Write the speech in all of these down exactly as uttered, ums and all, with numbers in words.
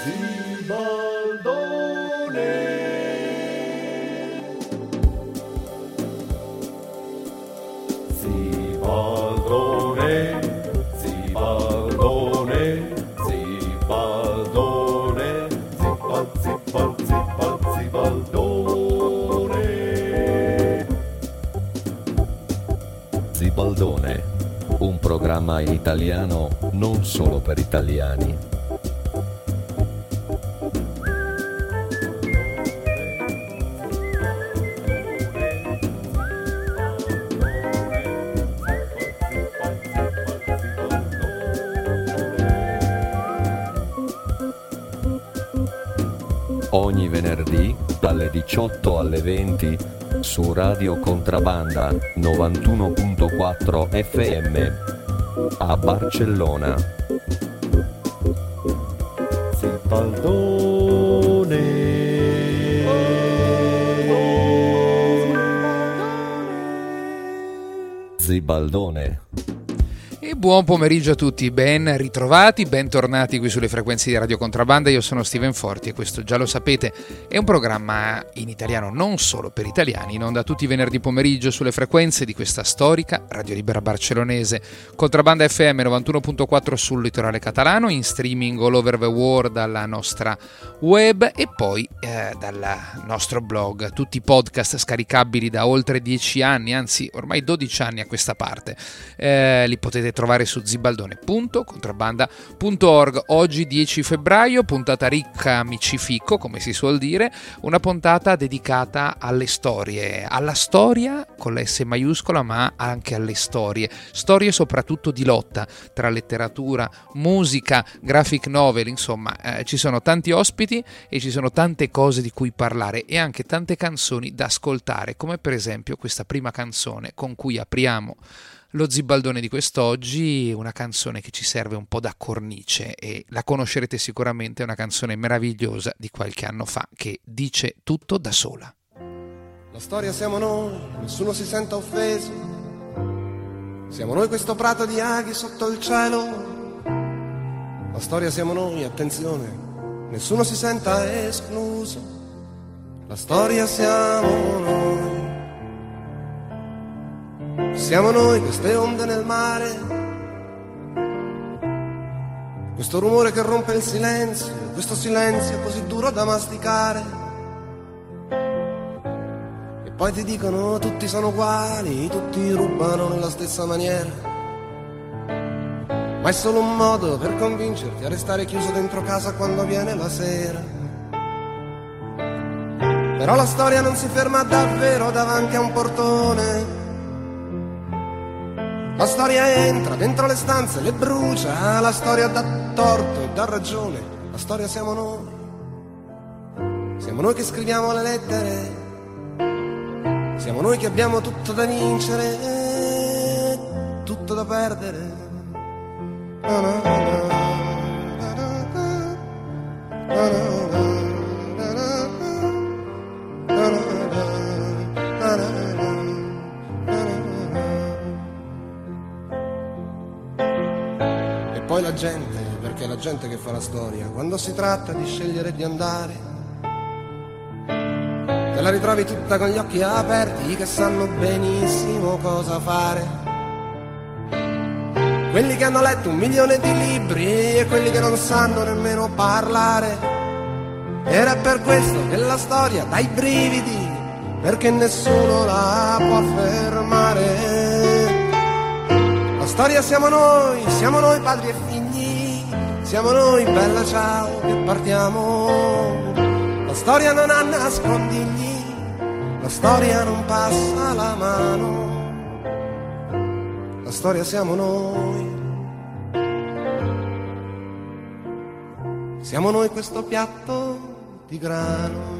Zibaldone, un programma in italiano non solo per italiani. Ogni venerdì dalle diciotto alle venti su Radio Contrabanda novantuno virgola quattro F M a Barcellona. Zibaldone. Zibaldone. E buon pomeriggio a tutti, ben ritrovati, bentornati qui sulle frequenze di Radio Contrabanda. Io sono Steven Forti e questo già lo sapete è un programma in italiano non solo per italiani, in onda tutti i venerdì pomeriggio sulle frequenze di questa storica Radio Libera barcellonese. Contrabanda F M novantuno virgola quattro sul litorale catalano, in streaming all over the world dalla nostra web e poi eh, dal nostro blog, tutti i podcast scaricabili da oltre dieci anni, anzi ormai dodici anni a questa parte. Eh, li potete trovare su zibaldone punto contrabbanda punto org. Oggi dieci febbraio, puntata ricca micifico, come si suol dire, una puntata dedicata alle storie, alla storia con la S maiuscola, ma anche alle storie, storie soprattutto di lotta tra letteratura, musica, graphic novel, insomma eh, ci sono tanti ospiti e ci sono tante cose di cui parlare e anche tante canzoni da ascoltare, come per esempio questa prima canzone con cui apriamo lo Zibaldone di quest'oggi, una canzone che ci serve un po' da cornice e la conoscerete sicuramente, è una canzone meravigliosa di qualche anno fa che dice tutto da sola. La storia siamo noi, nessuno si senta offeso, siamo noi questo prato di aghi sotto il cielo. La storia siamo noi, attenzione, nessuno si senta escluso. La storia siamo noi. Siamo noi queste onde nel mare, questo rumore che rompe il silenzio, questo silenzio così duro da masticare. E poi ti dicono tutti sono uguali, tutti rubano nella stessa maniera. Ma è solo un modo per convincerti a restare chiuso dentro casa quando viene la sera. Però la storia non si ferma davvero davanti a un portone. La storia entra dentro le stanze, le brucia, la storia dà torto e dà ragione. La storia siamo noi, siamo noi che scriviamo le lettere, siamo noi che abbiamo tutto da vincere e tutto da perdere. Na na na, na na na, na na na. Poi la gente, perché è la gente che fa la storia, quando si tratta di scegliere di andare, te la ritrovi tutta con gli occhi aperti, che sanno benissimo cosa fare. Quelli che hanno letto un milione di libri e quelli che non sanno nemmeno parlare. Ed è per questo che la storia dà i brividi, perché nessuno la può fermare. La storia siamo noi, siamo noi padri e figli, siamo noi bella ciao che partiamo. La storia non ha nascondigli, la storia non passa la mano. La storia siamo noi, siamo noi questo piatto di grano.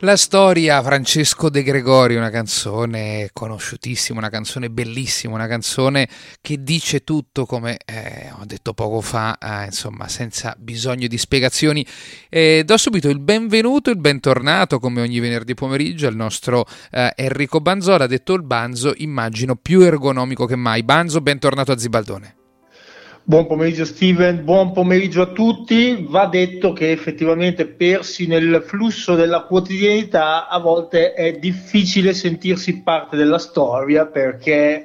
La storia, Francesco De Gregori, una canzone conosciutissima, una canzone bellissima, una canzone che dice tutto, come eh, ho detto poco fa, eh, insomma, senza bisogno di spiegazioni. Eh, do subito il benvenuto, il bentornato, come ogni venerdì pomeriggio, al nostro eh, Enrico Banzola, detto il Banzo, immagino più ergonomico che mai. Banzo, bentornato a Zibaldone. Buon pomeriggio Steven, buon pomeriggio a tutti. Va detto che effettivamente, persi nel flusso della quotidianità, a volte è difficile sentirsi parte della storia, perché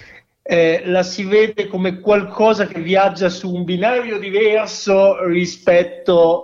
eh, la si vede come qualcosa che viaggia su un binario diverso rispetto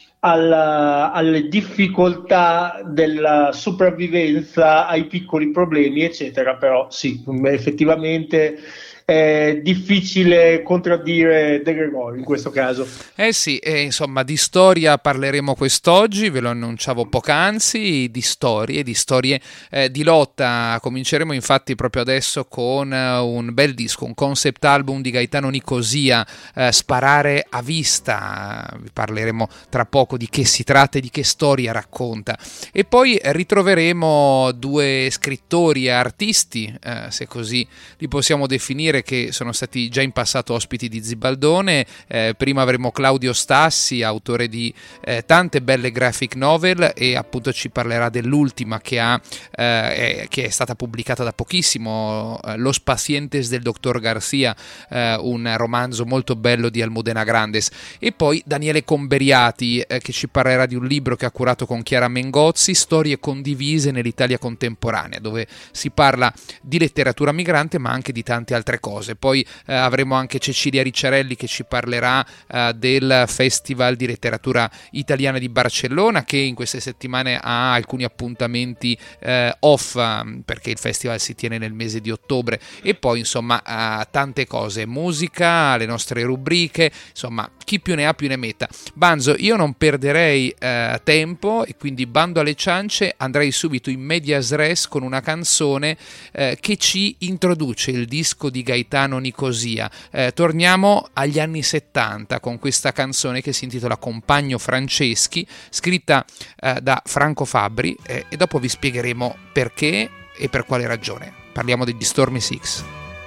alla, alle difficoltà della sopravvivenza, ai piccoli problemi, eccetera. Però sì, effettivamente è difficile contraddire De Gregori in questo caso. Eh sì, eh, insomma, di storia parleremo quest'oggi, ve lo annunciavo poc'anzi, di storie, di storie eh, di lotta. Cominceremo infatti proprio adesso con uh, un bel disco, un concept album di Gaetano Nicosia, uh, Sparare a vista. Vi parleremo tra poco di che si tratta e di che storia racconta. E poi ritroveremo due scrittori e artisti, uh, se così li possiamo definire, che sono stati già in passato ospiti di Zibaldone. Eh, prima avremo Claudio Stassi, autore di eh, tante belle graphic novel, e appunto ci parlerà dell'ultima che, ha, eh, che è stata pubblicata da pochissimo, eh, Los Pacientes del dottor Garcia, eh, un romanzo molto bello di Almudena Grandes. E poi Daniele Comberiati, eh, che ci parlerà di un libro che ha curato con Chiara Mengozzi, Storie condivise nell'Italia contemporanea, dove si parla di letteratura migrante ma anche di tante altre cose. Poi eh, avremo anche Cecilia Ricciarelli, che ci parlerà eh, del Festival di Letteratura Italiana di Barcellona, che in queste settimane ha alcuni appuntamenti eh, off, perché il festival si tiene nel mese di ottobre. E poi insomma eh, tante cose, musica, le nostre rubriche, insomma chi più ne ha più ne metta. Banzo, io non perderei eh, tempo, e quindi bando alle ciance, andrei subito in medias res con una canzone eh, che ci introduce il disco di Gaetano Nicosia. Eh, torniamo agli anni settanta con questa canzone che si intitola Compagno Franceschi, scritta eh, da Franco Fabbri, eh, e dopo vi spiegheremo perché e per quale ragione. Parliamo degli Stormy Six.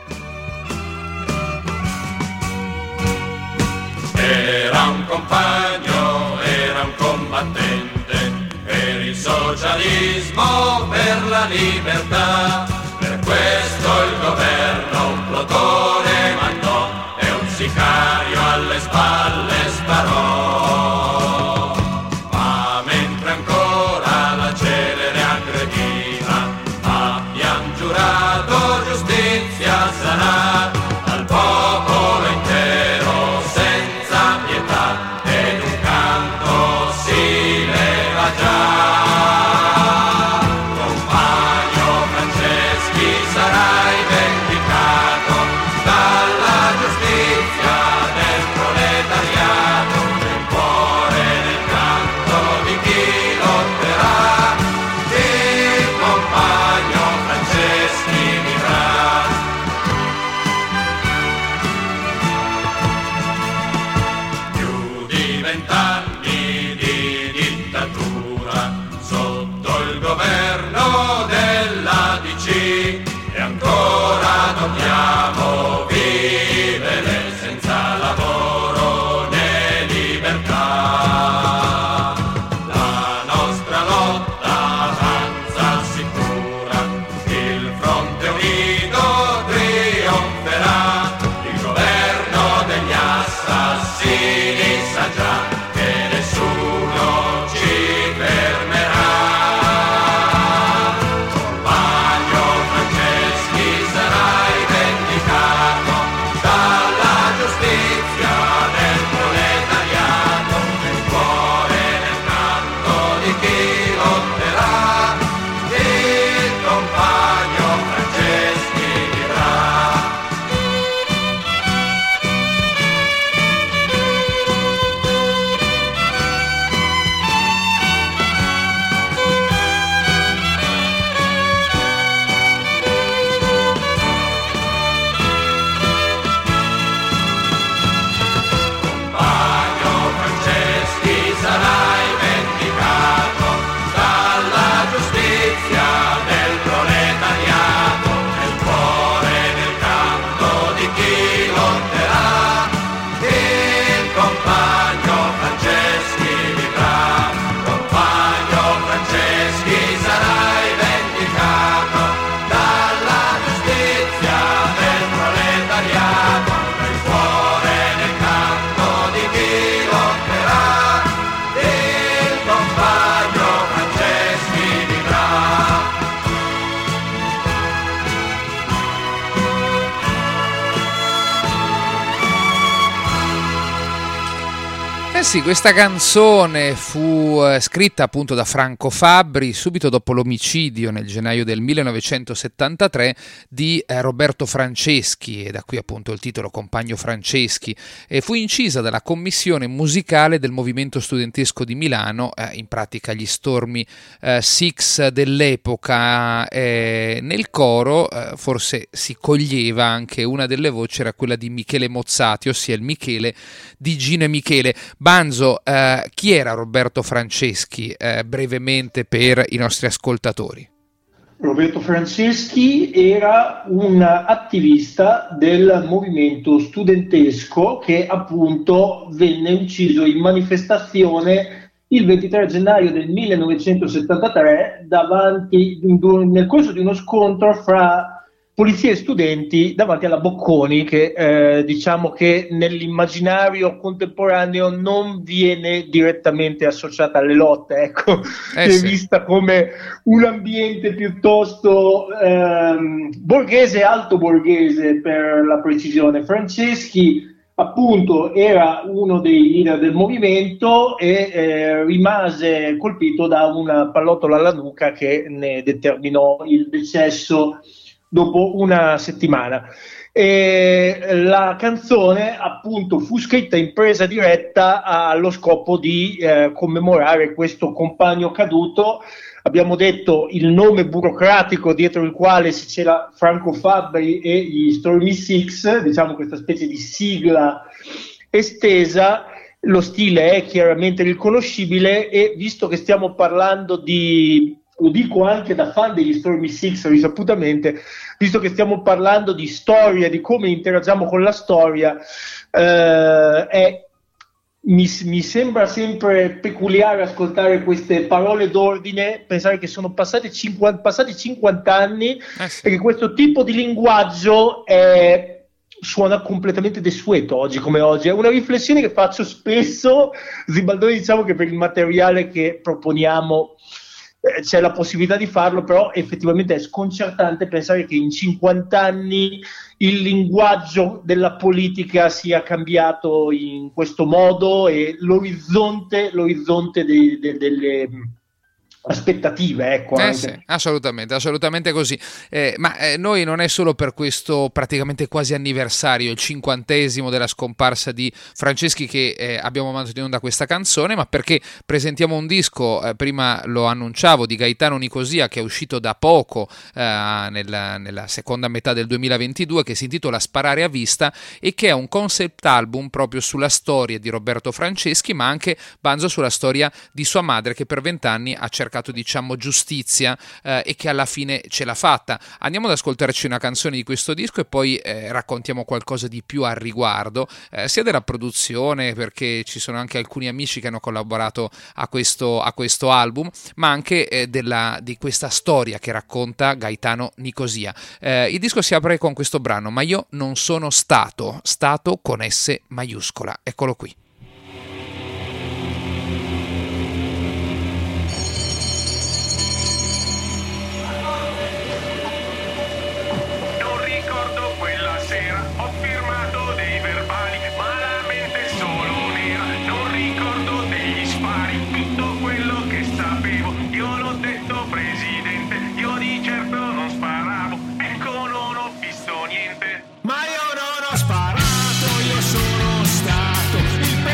Era un compagno, era un combattente per il socialismo, per la libertà. Per questo il governo un plotone mandò e un sicario alle spalle sparò. Ma mentre ancora la celere aggrediva, abbiam giurato giustizia sarà al popolo intero senza pietà, ed un canto si leva già. Compagno Franceschi sarai Eh sì, questa canzone fu eh, scritta appunto da Franco Fabbri subito dopo l'omicidio nel gennaio del millenovecentosettantatré di eh, Roberto Franceschi, e da qui appunto il titolo Compagno Franceschi, e fu incisa dalla commissione musicale del movimento studentesco di Milano, eh, in pratica gli Stormy eh, Six dell'epoca. Eh, nel coro eh, forse si coglieva anche una delle voci, era quella di Michele Mozzati, ossia il Michele di Gino e Michele. Banzo, eh, chi era Roberto Franceschi, eh, brevemente per i nostri ascoltatori? Roberto Franceschi era un attivista del movimento studentesco che appunto venne ucciso in manifestazione il ventitré gennaio del millenovecentosettantatré davanti, nel corso di uno scontro fra polizia e studenti davanti alla Bocconi, che eh, diciamo che nell'immaginario contemporaneo non viene direttamente associata alle lotte, ecco, eh, è sì. vista come un ambiente piuttosto ehm, borghese, alto borghese per la precisione. Franceschi appunto era uno dei leader del movimento e eh, rimase colpito da una pallottola alla nuca che ne determinò il decesso dopo una settimana. E la canzone appunto fu scritta in presa diretta allo scopo di eh, commemorare questo compagno caduto. Abbiamo detto il nome burocratico dietro il quale si c'era Franco Fabbri e gli Stormy Six, diciamo questa specie di sigla estesa. Lo stile è chiaramente riconoscibile e visto che stiamo parlando di, lo dico anche da fan degli Stormy Six risaputamente, visto che stiamo parlando di storia, di come interagiamo con la storia, eh, è, mi, mi sembra sempre peculiare ascoltare queste parole d'ordine, pensare che sono passati cinquanta, passati cinquanta anni eh sì. e che questo tipo di linguaggio è, suona completamente desueto oggi come oggi. È una riflessione che faccio spesso, Zibaldone, diciamo che per il materiale che proponiamo c'è la possibilità di farlo, però effettivamente è sconcertante pensare che in cinquanta anni il linguaggio della politica sia cambiato in questo modo e l'orizzonte, l'orizzonte de, de, delle aspettative, ecco. Eh anche. sì, assolutamente, assolutamente così. Eh, ma eh, noi non è solo per questo praticamente quasi anniversario, il cinquantesimo della scomparsa di Franceschi, che eh, abbiamo mandato in onda questa canzone, ma perché presentiamo un disco, eh, prima lo annunciavo, di Gaetano Nicosia, che è uscito da poco eh, nella, nella seconda metà del duemilaventidue, che si intitola Sparare a vista e che è un concept album proprio sulla storia di Roberto Franceschi, ma anche, Banzo, sulla storia di sua madre, che per vent'anni ha cercato diciamo giustizia eh, e che alla fine ce l'ha fatta. Andiamo ad ascoltarci una canzone di questo disco e poi eh, raccontiamo qualcosa di più al riguardo, eh, sia della produzione, perché ci sono anche alcuni amici che hanno collaborato a questo, a questo album, ma anche eh, della, di questa storia che racconta Gaetano Nicosia. Eh, il disco si apre con questo brano, Ma io non sono stato, stato con S maiuscola. Eccolo qui. Ma io non ho sparato, io sono stato il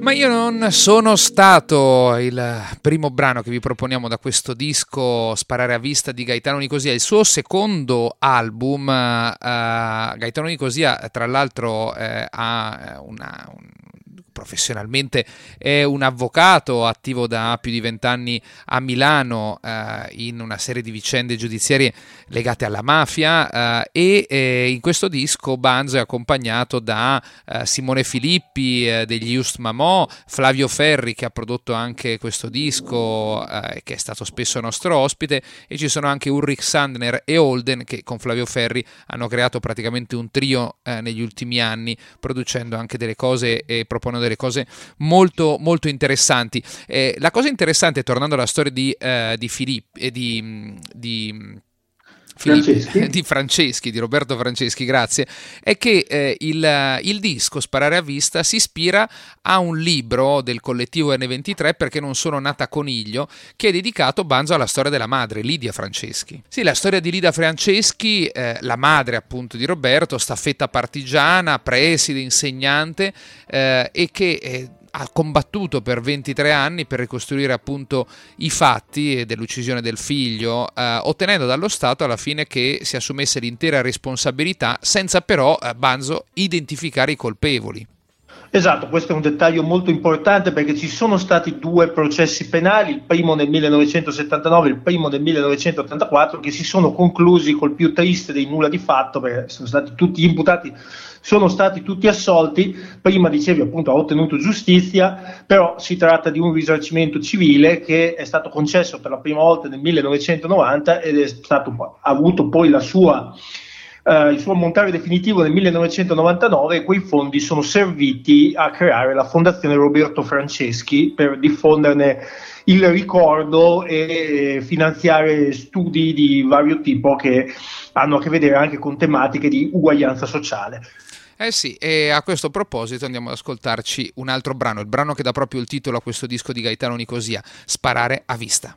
Ma io non sono stato il primo brano che vi proponiamo da questo disco Sparare a vista di Gaetano Nicosia, il suo secondo album. uh, Gaetano Nicosia tra l'altro eh, ha una un, professionalmente è un avvocato attivo da più di vent'anni a Milano eh, in una serie di vicende giudiziarie legate alla mafia, eh, e eh, in questo disco Banzo è accompagnato da eh, Simone Filippi eh, degli Just Mamò, Flavio Ferri che ha prodotto anche questo disco eh, che è stato spesso nostro ospite, e ci sono anche Ulrich Sandner e Holden che con Flavio Ferri hanno creato praticamente un trio eh, negli ultimi anni, producendo anche delle cose e proponendo delle cose molto molto interessanti. Eh, la cosa interessante, tornando alla storia di, eh, di Filippi e di, di Franceschi. di Franceschi, di Roberto Franceschi, grazie, è che eh, il, il disco Sparare a vista si ispira a un libro del collettivo N ventitré, Perché non sono nata coniglio, che è dedicato, Banzo, alla storia della madre, Lidia Franceschi. Sì, la storia di Lidia Franceschi, eh, la madre appunto di Roberto, staffetta partigiana, preside, insegnante, eh, e che eh, ha combattuto per ventitré anni per ricostruire appunto i fatti dell'uccisione del figlio, eh, ottenendo dallo Stato alla fine che si assumesse l'intera responsabilità, senza però, eh, Banzo, identificare i colpevoli. Esatto, questo è un dettaglio molto importante perché ci sono stati due processi penali, il primo nel millenovecentosettantanove e il primo nel millenovecentottantaquattro, che si sono conclusi col più triste dei nulla di fatto, perché sono stati tutti gli imputati, sono stati tutti assolti. Prima dicevi appunto ha ottenuto giustizia, però si tratta di un risarcimento civile che è stato concesso per la prima volta nel millenovecentonovanta ed è stato, ha avuto poi la sua Uh, il suo ammontare definitivo nel millenovecentonovantanove, e quei fondi sono serviti a creare la Fondazione Roberto Franceschi per diffonderne il ricordo e finanziare studi di vario tipo che hanno a che vedere anche con tematiche di uguaglianza sociale. Eh sì, e a questo proposito andiamo ad ascoltarci un altro brano, il brano che dà proprio il titolo a questo disco di Gaetano Nicosia, Sparare a vista.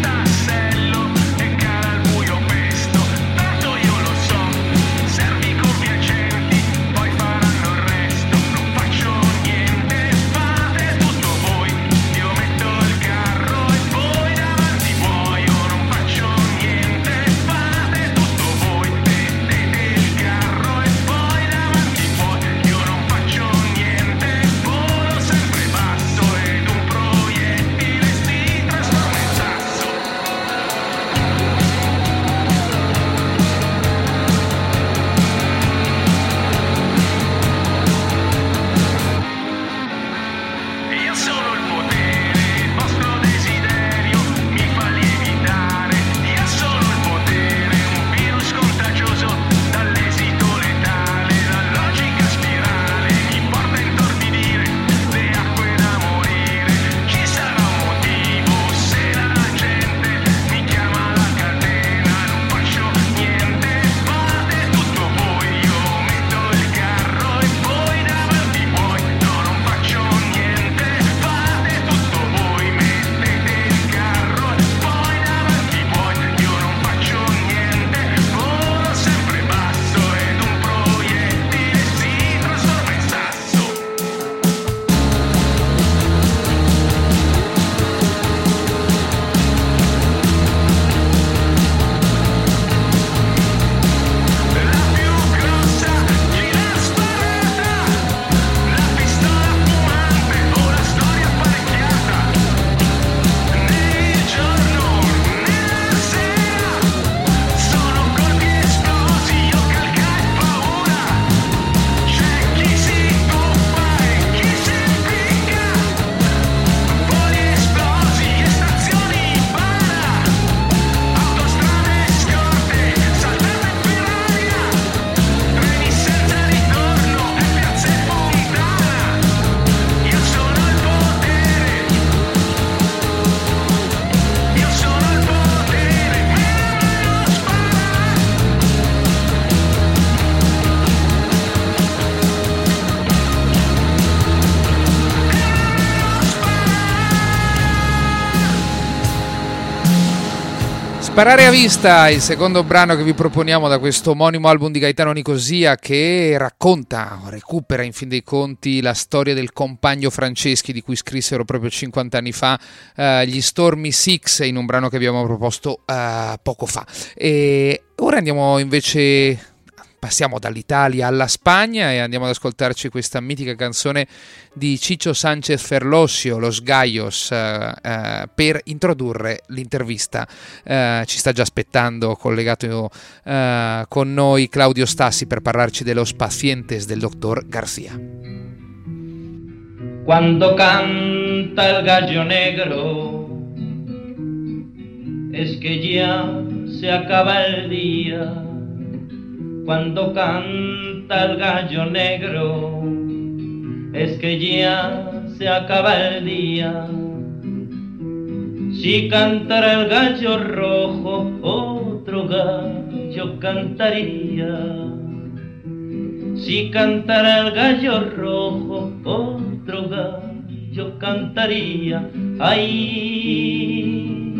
Servi con Sparare a vista, il secondo brano che vi proponiamo da questo omonimo album di Gaetano Nicosia, che racconta, recupera in fin dei conti la storia del compagno Franceschi, di cui scrissero proprio cinquanta anni fa uh, gli Stormy Six, in un brano che abbiamo proposto uh, poco fa. E ora andiamo invece... Passiamo dall'Italia alla Spagna e andiamo ad ascoltarci questa mitica canzone di Chicho Sánchez Ferlosio, Los Gallos, eh, eh, per introdurre l'intervista. Eh, ci sta già aspettando, collegato eh, con noi, Claudio Stassi per parlarci de Los Pacientes del dottor García. Cuando canta el gallo negro, es que ya se acaba el día. Cuando canta el gallo negro, es que ya se acaba el día. Si cantara el gallo rojo, otro gallo cantaría. Si cantara el gallo rojo, otro gallo cantaría. Ay,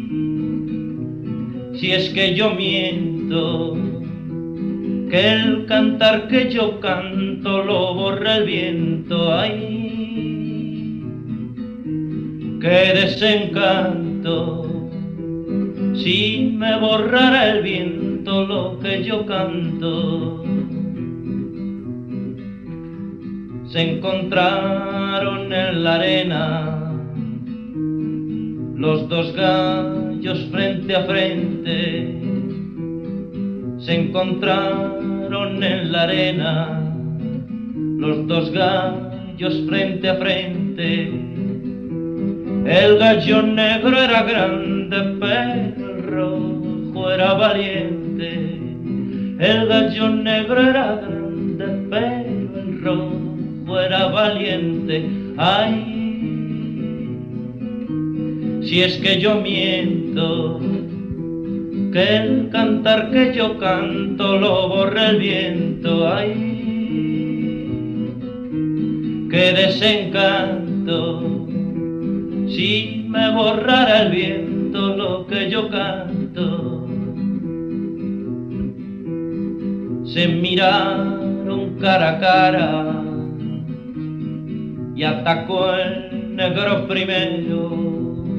si es que yo miento, que el cantar que yo canto lo borra el viento. Ay, qué desencanto, si me borrara el viento lo que yo canto. Se encontraron en la arena los dos gallos frente a frente. Se encontraron en la arena los dos gallos frente a frente. El gallo negro era grande, pero el rojo era valiente. El gallo negro era grande, pero el rojo era valiente. Ay, si es que yo miento, que el cantar que yo canto lo borra el viento. Ay, qué desencanto, si me borrara el viento lo que yo canto. Se miraron cara a cara y atacó el negro primero.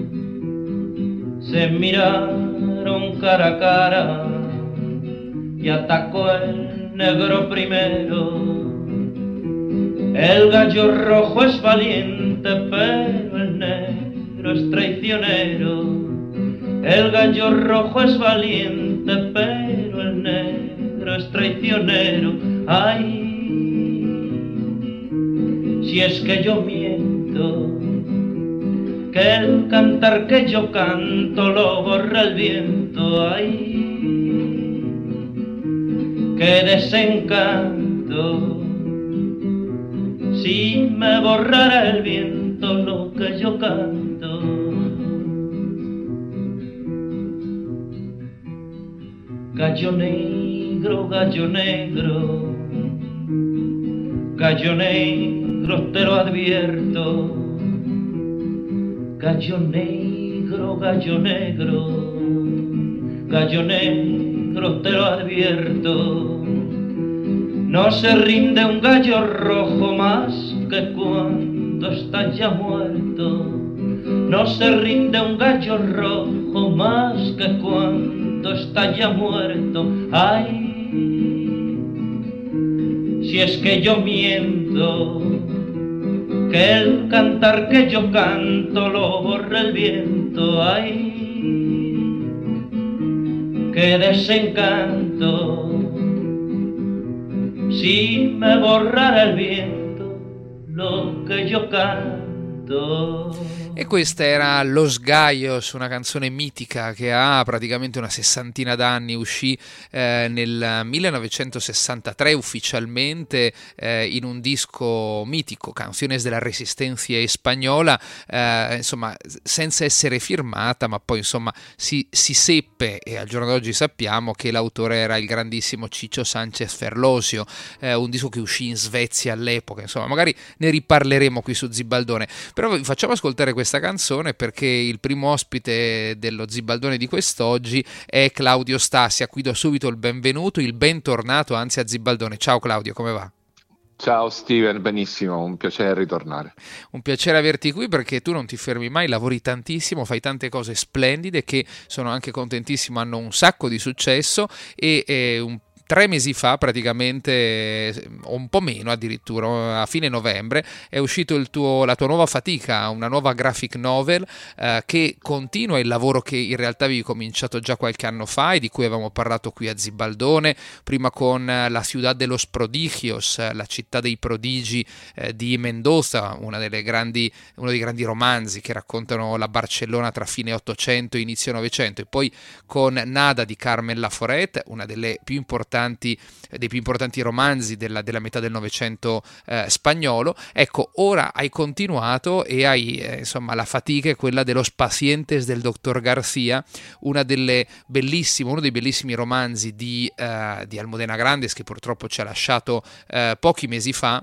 Se miraron cara a cara y atacó el negro primero. El gallo rojo es valiente, pero el negro es traicionero. El gallo rojo es valiente, pero el negro es traicionero. Ay, si es que yo miento, que el cantar que yo canto lo borra el viento. Ay, qué desencanto, si me borrara el viento lo que yo canto. Gallo negro, gallo negro, gallo negro, te lo advierto. Gallo negro, gallo negro, gallo negro, te lo advierto. No se rinde un gallo rojo más que cuando está ya muerto. No se rinde un gallo rojo más que cuando está ya muerto. Ay, si es que yo miento, que el cantar que yo canto lo borra el viento. Ay, qué desencanto, si me borrara el viento lo che io canto. E questa era Los Gallos, una canzone mitica che ha praticamente una sessantina d'anni, uscì eh, nel millenovecentosessantatré ufficialmente eh, in un disco mitico, Canciones de la Resistencia Spagnola, eh, insomma senza essere firmata, ma poi insomma si, si seppe, e al giorno d'oggi sappiamo, che l'autore era il grandissimo Chicho Sánchez Ferlosio, eh, un disco che uscì in Svezia all'epoca, insomma magari ne riparleremo qui su Zibaldone. Però vi facciamo ascoltare questa canzone perché il primo ospite dello Zibaldone di quest'oggi è Claudio Stassi, a cui do subito il benvenuto, il bentornato anzi a Zibaldone. Ciao Claudio, come va? Ciao Steven, benissimo, un piacere ritornare. Un piacere averti qui perché tu non ti fermi mai, lavori tantissimo, fai tante cose splendide che sono anche contentissimo, hanno un sacco di successo e, e un Tre mesi fa, praticamente, o un po' meno addirittura, a fine novembre, è uscito il tuo, la tua nuova fatica, una nuova graphic novel eh, che continua il lavoro che in realtà avevi cominciato già qualche anno fa e di cui avevamo parlato qui a Zibaldone, prima con La Ciudad de los Prodigios, la città dei prodigi eh, di Mendoza, una delle grandi, uno dei grandi romanzi che raccontano la Barcellona tra fine Ottocento e inizio Novecento, e poi con Nada di Carmen Laforet, una delle più importanti dei più importanti romanzi della, della metà del Novecento eh, spagnolo. Ecco, ora hai continuato e hai eh, insomma la fatica è quella de Los Pacientes del dottor Garcia, una delle bellissime, uno dei bellissimi romanzi di, eh, di Almudena Grandes, che purtroppo ci ha lasciato eh, pochi mesi fa,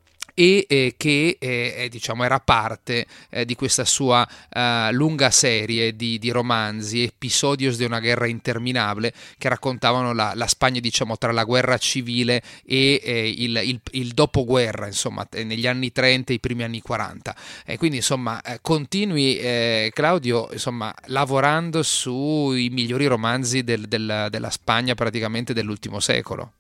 e eh, che eh, diciamo era parte eh, di questa sua eh, lunga serie di, di romanzi, Episodios de una guerra interminabile, che raccontavano la, la Spagna, diciamo, tra la guerra civile e eh, il, il, il dopoguerra, insomma, negli anni trenta e i primi anni quaranta. E quindi, insomma, eh, continui, eh, Claudio, insomma, lavorando sui migliori romanzi del, del, della Spagna praticamente dell'ultimo secolo.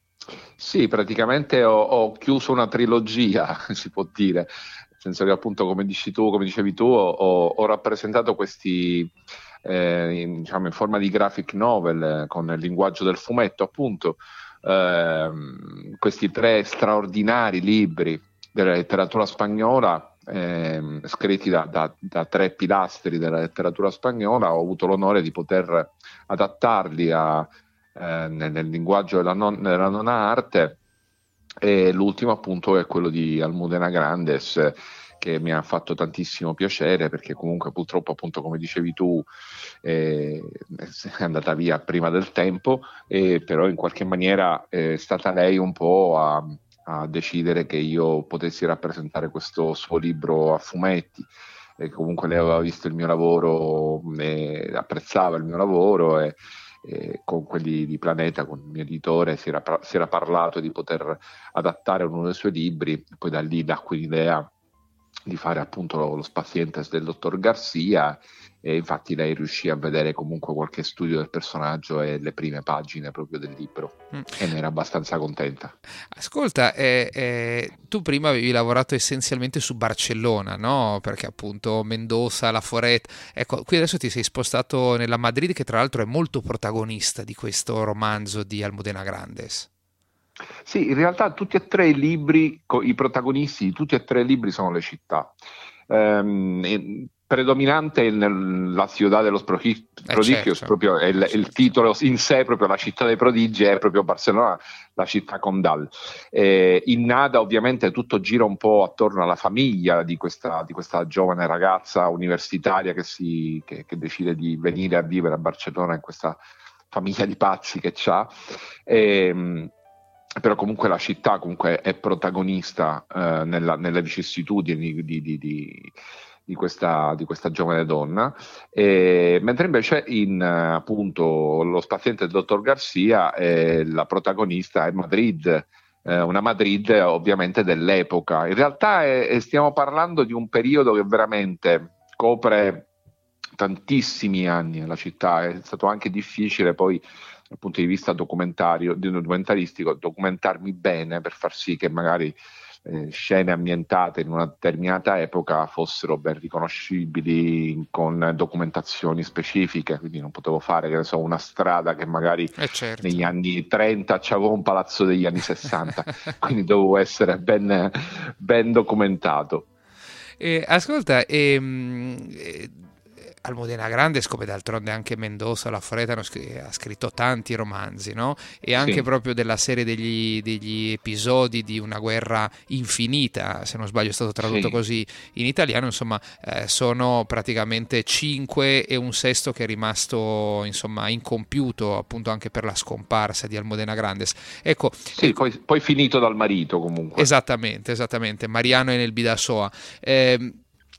Sì, praticamente ho, ho chiuso una trilogia, si può dire, nel senso che appunto, come dici tu, come dicevi tu, ho, ho rappresentato questi, eh, in, diciamo, in forma di graphic novel, eh, con il linguaggio del fumetto, appunto, eh, questi tre straordinari libri della letteratura spagnola, eh, scritti da, da, da tre pilastri della letteratura spagnola. Ho avuto l'onore di poter adattarli a Eh, nel, nel linguaggio della, non, della nona arte, e l'ultimo appunto è quello di Almudena Grandes, eh, che mi ha fatto tantissimo piacere perché comunque purtroppo, appunto, come dicevi tu, eh, è andata via prima del tempo, e però in qualche maniera è stata lei un po' a, a decidere che io potessi rappresentare questo suo libro a fumetti. E comunque lei aveva visto il mio lavoro e apprezzava il mio lavoro, e E con quelli di Planeta, con il mio editore, si era, si era parlato di poter adattare uno dei suoi libri. Poi da lì nacque l'idea di fare appunto lo, lo Pacientes del dottor Garcia, e infatti lei riuscì a vedere comunque qualche studio del personaggio e le prime pagine proprio del libro, mm. e ne era abbastanza contenta. Ascolta, eh, eh, tu prima avevi lavorato essenzialmente su Barcellona, no? Perché appunto Mendoza, Laforet, ecco, qui adesso ti sei spostato nella Madrid, che tra l'altro è molto protagonista di questo romanzo di Almudena Grandes. Sì, in realtà tutti e tre i libri, i protagonisti di tutti e tre i libri sono le città. Um, e, predominante nella Ciudad de los Prodigios, eh certo, proprio il, certo. Il titolo in sé, proprio la città dei prodigi, è proprio Barcellona, la città condal. Eh, in Nada ovviamente tutto gira un po' attorno alla famiglia di questa, di questa giovane ragazza universitaria che, si, che, che decide di venire a vivere a Barcellona, in questa famiglia di pazzi che c'ha. Eh, però comunque la città comunque è protagonista eh, nella, nelle vicissitudini di, di, di Di questa, di questa giovane donna, e, mentre invece in appunto Lo Paciente del dottor Garcia, eh, la protagonista è Madrid, eh, una Madrid ovviamente dell'epoca. In realtà è, è, stiamo parlando di un periodo che veramente copre tantissimi anni. La città è stato anche difficile poi dal punto di vista documentario, documentaristico, documentarmi bene per far sì che magari Eh, scene ambientate in una determinata epoca fossero ben riconoscibili con documentazioni specifiche, quindi non potevo fare, che ne so, una strada che magari eh certo. negli anni trenta c'avevo un palazzo degli anni sessanta, quindi dovevo essere ben, ben documentato. Eh, ascolta, ehm, eh, Almudena Grandes, come d'altronde anche Mendoza, Laforet, ha scritto tanti romanzi, no? E anche sì. proprio della serie degli, degli episodi di una guerra infinita, se non sbaglio è stato tradotto sì. così in italiano, insomma, eh, sono praticamente cinque e un sesto che è rimasto, insomma, incompiuto, appunto anche per la scomparsa di Almudena Grandes. Ecco, sì, ecco, poi, poi finito dal marito comunque. Esattamente, esattamente, Mariano e nel Bidasoa. Eh,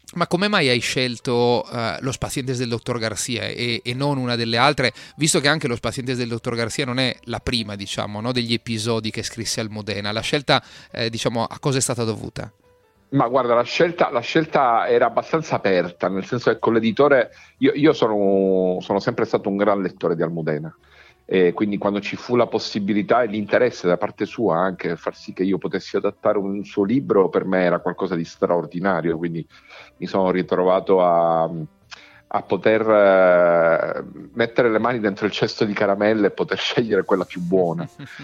Ma come mai hai scelto uh, Los Pacientes del dottor Garcia e, e non una delle altre, visto che anche Los Pacientes del dottor Garcia non è la prima, diciamo, no, degli episodi che scrisse Almudena? La scelta, eh, diciamo, a cosa è stata dovuta? Ma guarda, la scelta, la scelta era abbastanza aperta, nel senso che con l'editore, io, io sono, sono sempre stato un gran lettore di Almudena, e quindi quando ci fu la possibilità e l'interesse da parte sua anche far sì che io potessi adattare un suo libro, per me era qualcosa di straordinario, quindi mi sono ritrovato a, a poter eh, mettere le mani dentro il cesto di caramelle e poter scegliere quella più buona.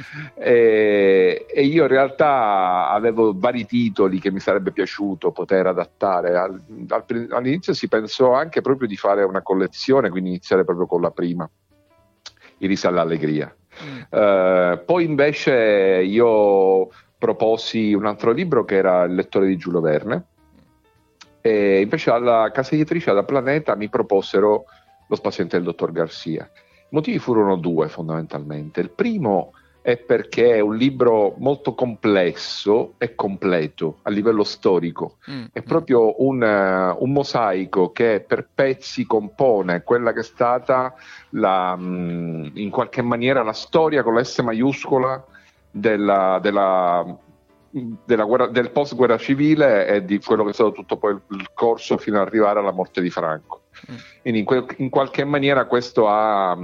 e, e io in realtà avevo vari titoli che mi sarebbe piaciuto poter adattare. Al, al, all'inizio si pensò anche proprio di fare una collezione, quindi iniziare proprio con la prima, Iris all'allegria. Mm. Uh, poi invece io proposi un altro libro che era Il lettore di Giulio Verne, e invece alla casa editrice, alla Planeta, mi proposero Los Pacientes del dottor Garcia. I motivi furono due fondamentalmente. Il primo è perché è un libro molto complesso e completo a livello storico, mm. è proprio un, uh, un mosaico che per pezzi compone quella che è stata la, mh, in qualche maniera la storia con la S maiuscola della, della, della guerra, del post guerra civile e di quello che è stato tutto poi il corso fino ad arrivare alla morte di Franco. Mm. Quindi in, que- in qualche maniera questo ha...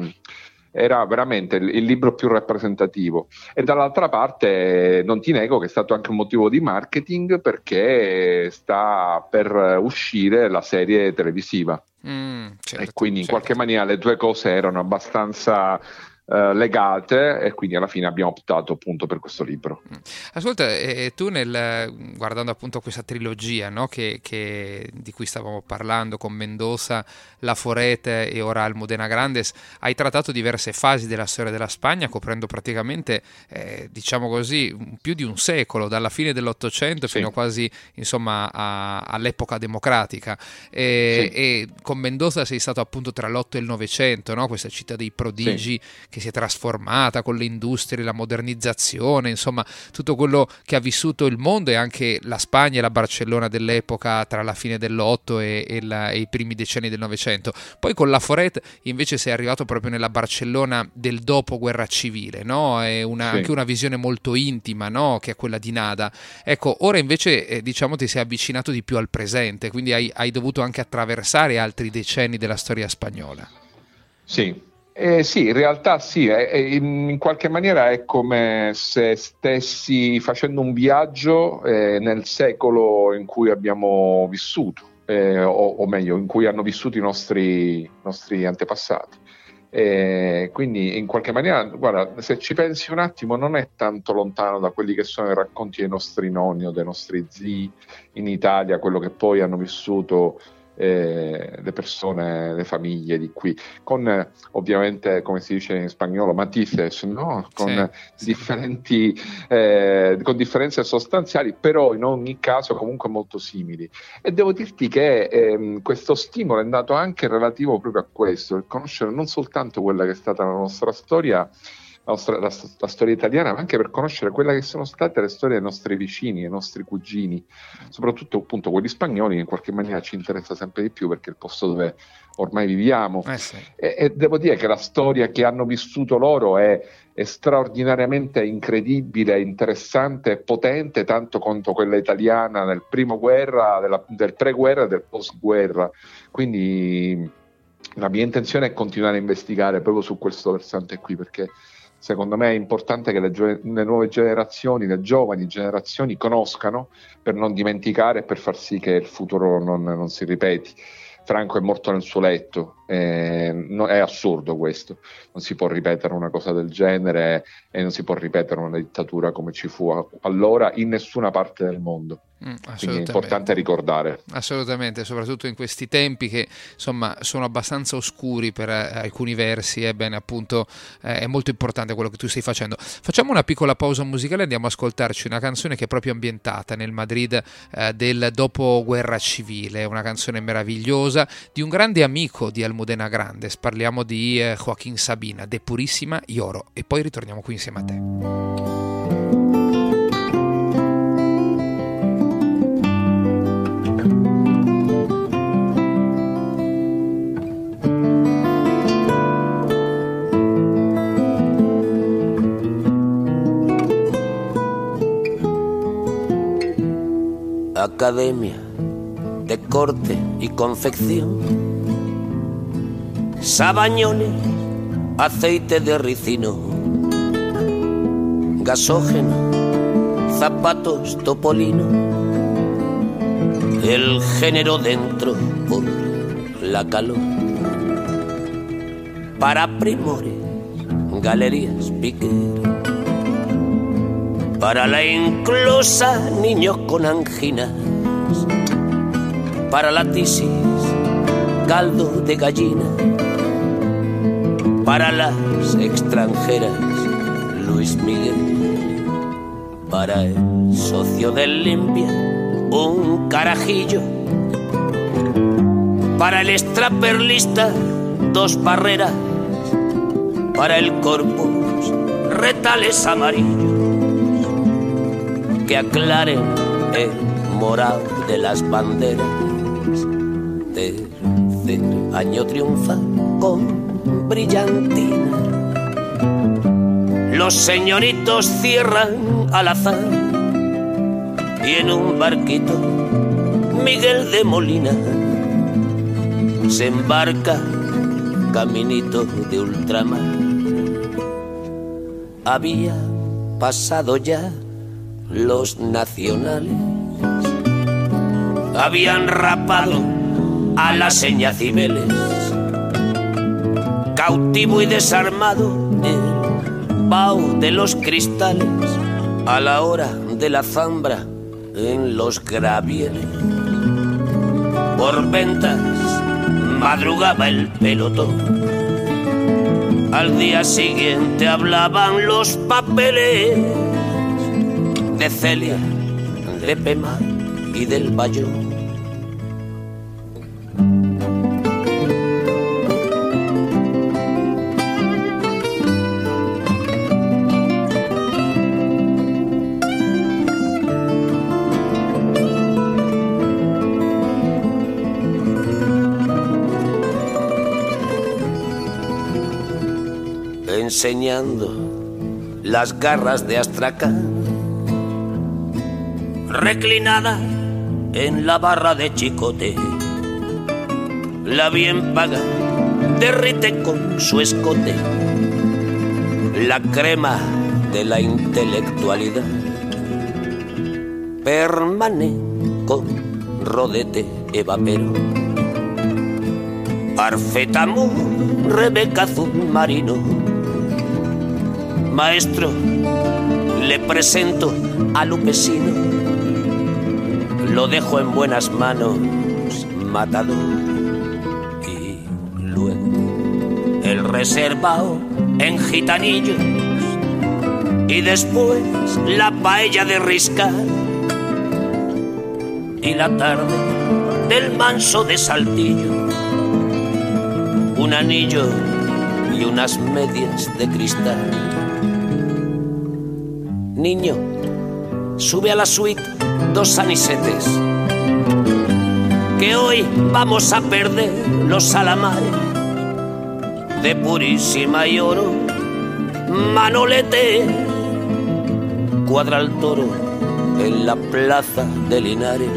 era veramente il, il libro più rappresentativo, e dall'altra parte non ti nego che è stato anche un motivo di marketing, perché sta per uscire la serie televisiva, mm, certo, e quindi in certo. qualche maniera le due cose erano abbastanza Uh, legate, e quindi alla fine abbiamo optato appunto per questo libro. Ascolta, eh, tu nel, guardando appunto questa trilogia, no, che, che, di cui stavamo parlando con Mendoza, Laforet e ora Almudena Grandes, hai trattato diverse fasi della storia della Spagna, coprendo praticamente eh, diciamo così più di un secolo, dalla fine dell'Ottocento sì. fino quasi insomma a, all'epoca democratica, e, sì. e con Mendoza sei stato appunto tra l'Otto e il Novecento, no? Questa città dei prodigi sì. che si è trasformata con le industrie, la modernizzazione, insomma tutto quello che ha vissuto il mondo, e anche la Spagna e la Barcellona dell'epoca tra la fine dell'Otto e, e, la, e i primi decenni del Novecento. Poi con Laforet invece sei arrivato proprio nella Barcellona del dopo guerra civile, no? È una, sì. anche una visione molto intima, no? Che è quella di Nada. Ecco, ora invece eh, diciamo ti sei avvicinato di più al presente, quindi hai, hai dovuto anche attraversare altri decenni della storia spagnola. Sì. Eh, sì, in realtà sì, è, è, in qualche maniera è come se stessi facendo un viaggio eh, nel secolo in cui abbiamo vissuto, eh, o, o meglio, in cui hanno vissuto i nostri, nostri antepassati. Eh, quindi in qualche maniera, guarda, se ci pensi un attimo, non è tanto lontano da quelli che sono i racconti dei nostri nonni o dei nostri zii in Italia, quello che poi hanno vissuto Eh, le persone, le famiglie di qui, con eh, ovviamente, come si dice in spagnolo, matices, no? Con sì, differenti sì. Eh, con differenze sostanziali, però in ogni caso comunque molto simili. E devo dirti che eh, questo stimolo è andato anche relativo proprio a questo, il conoscere non soltanto quella che è stata la nostra storia, La, nostra, la, la storia italiana, ma anche per conoscere quelle che sono state le storie dei nostri vicini, dei nostri cugini, soprattutto appunto quelli spagnoli, che in qualche maniera ci interessa sempre di più, perché è il posto dove ormai viviamo. Eh sì. e, e devo dire che la storia che hanno vissuto loro è, è straordinariamente incredibile, interessante e potente, tanto quanto quella italiana del primo guerra, della, del pre-guerra e del post-guerra. Quindi la mia intenzione è continuare a investigare proprio su questo versante qui, perché secondo me è importante che le, gio- le nuove generazioni, le giovani generazioni conoscano, per non dimenticare e per far sì che il futuro non, non si ripeti. Franco è morto nel suo letto, eh, no, è assurdo questo, non si può ripetere una cosa del genere, e non si può ripetere una dittatura come ci fu a- allora in nessuna parte del mondo. Mm, quindi è importante ricordare. Assolutamente, soprattutto in questi tempi che insomma sono abbastanza oscuri per eh, alcuni versi. Ebbene, appunto eh, è molto importante quello che tu stai facendo. Facciamo una piccola pausa musicale, andiamo ad ascoltarci una canzone che è proprio ambientata nel Madrid eh, del dopo guerra civile, una canzone meravigliosa di un grande amico di Almudena Grandes. Parliamo di eh, Joaquín Sabina, De Purissima Lloro, e poi ritorniamo qui insieme a te. academia de corte y confección, sabañones, aceite de ricino, gasógeno, zapatos topolino, el género dentro por la calor, para primores, galerías Piquer, para la inclusa, niños con anginas, para la tisis, caldo de gallina, para las extranjeras, Luis Miguel, para el socio del Limpia, un carajillo, para el extraperlista, dos barreras, para el corpus, retales amarillos que aclaren el morado de las banderas. Tercer año triunfa con brillantina. Los señoritos cierran al azar y en un barquito Miguel de Molina se embarca caminito de ultramar. Había pasado ya los nacionales, habían rapado a la seña Cibeles, cautivo y desarmado el vaho de los cristales, a la hora de la zambra en los gravieles. Por ventas madrugaba el pelotón, al día siguiente hablaban los papeles de Celia, de Pemar y del Bayón. Enseñando las garras de Astracán, reclinada en la barra de Chicote, la bien paga derrite con su escote la crema de la intelectualidad. Permane con rodete Eva Perón, Arfetamú, Rebeca Submarino. Maestro, le presento a Lupesino, lo dejo en buenas manos, Matador. Y luego el reservado en gitanillos, y después la paella de Riscar, y la tarde del manso de Saltillo, un anillo y unas medias de cristal. Niño, sube a la suite dos anisetes, que hoy vamos a perder los salamares de Purísima y Oro. Manolete, cuadra el toro en la plaza de Linares.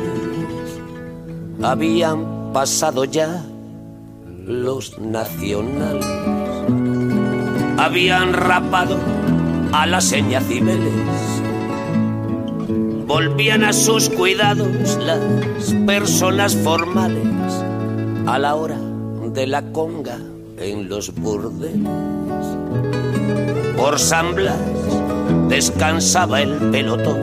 Habían pasado ya los nacionales, habían rapado a la seña Cibeles, volvían a sus cuidados las personas formales, a la hora de la conga en los burdeles. Por San Blas descansaba el pelotón,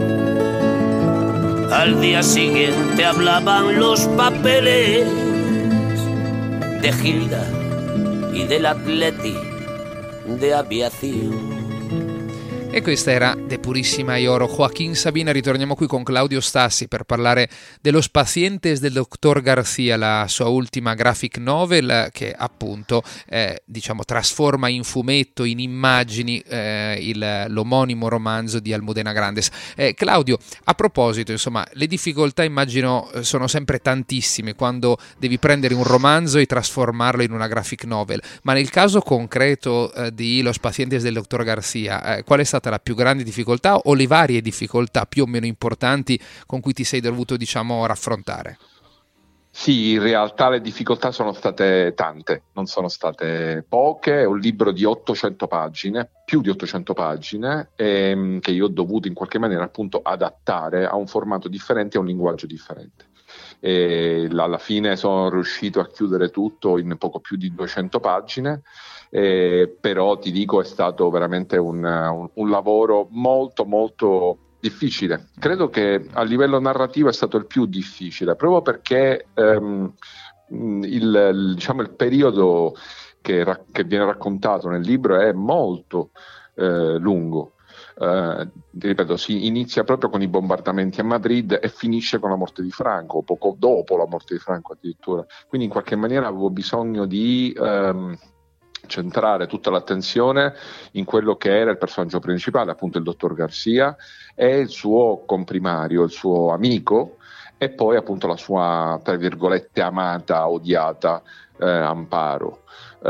al día siguiente hablaban los papeles de Gilda y del Atleti de aviazione. E questa era De Purissima y Oro, Joaquín Sabina. Ritorniamo qui con Claudio Stassi per parlare de Los Pacientes del Doctor Garcia, la sua ultima graphic novel che appunto eh, diciamo trasforma in fumetto, in immagini eh, il, l'omonimo romanzo di Almudena Grandes. Eh, Claudio, a proposito, insomma, le difficoltà immagino sono sempre tantissime quando devi prendere un romanzo e trasformarlo in una graphic novel, ma nel caso concreto eh, di Los Pacientes del Doctor Garcia, eh, qual è stata stata la più grande difficoltà o le varie difficoltà più o meno importanti con cui ti sei dovuto, diciamo, raffrontare? Sì, in realtà le difficoltà sono state tante, non sono state poche. È un libro di ottocento pagine, più di ottocento pagine, ehm, che io ho dovuto in qualche maniera appunto adattare a un formato differente e a un linguaggio differente. E alla fine sono riuscito a chiudere tutto in poco più di duecento pagine, eh, però ti dico è stato veramente un, un, un lavoro molto molto difficile. Credo che a livello narrativo è stato il più difficile, proprio perché ehm, il, il, diciamo, il periodo che, ra- che viene raccontato nel libro è molto eh, lungo. Uh, ripeto, si inizia proprio con i bombardamenti a Madrid e finisce con la morte di Franco, poco dopo la morte di Franco addirittura. Quindi in qualche maniera avevo bisogno di um, centrare tutta l'attenzione in quello che era il personaggio principale, appunto il dottor Garcia, e il suo comprimario, il suo amico, e poi appunto la sua, tra virgolette, amata, odiata eh, Amparo.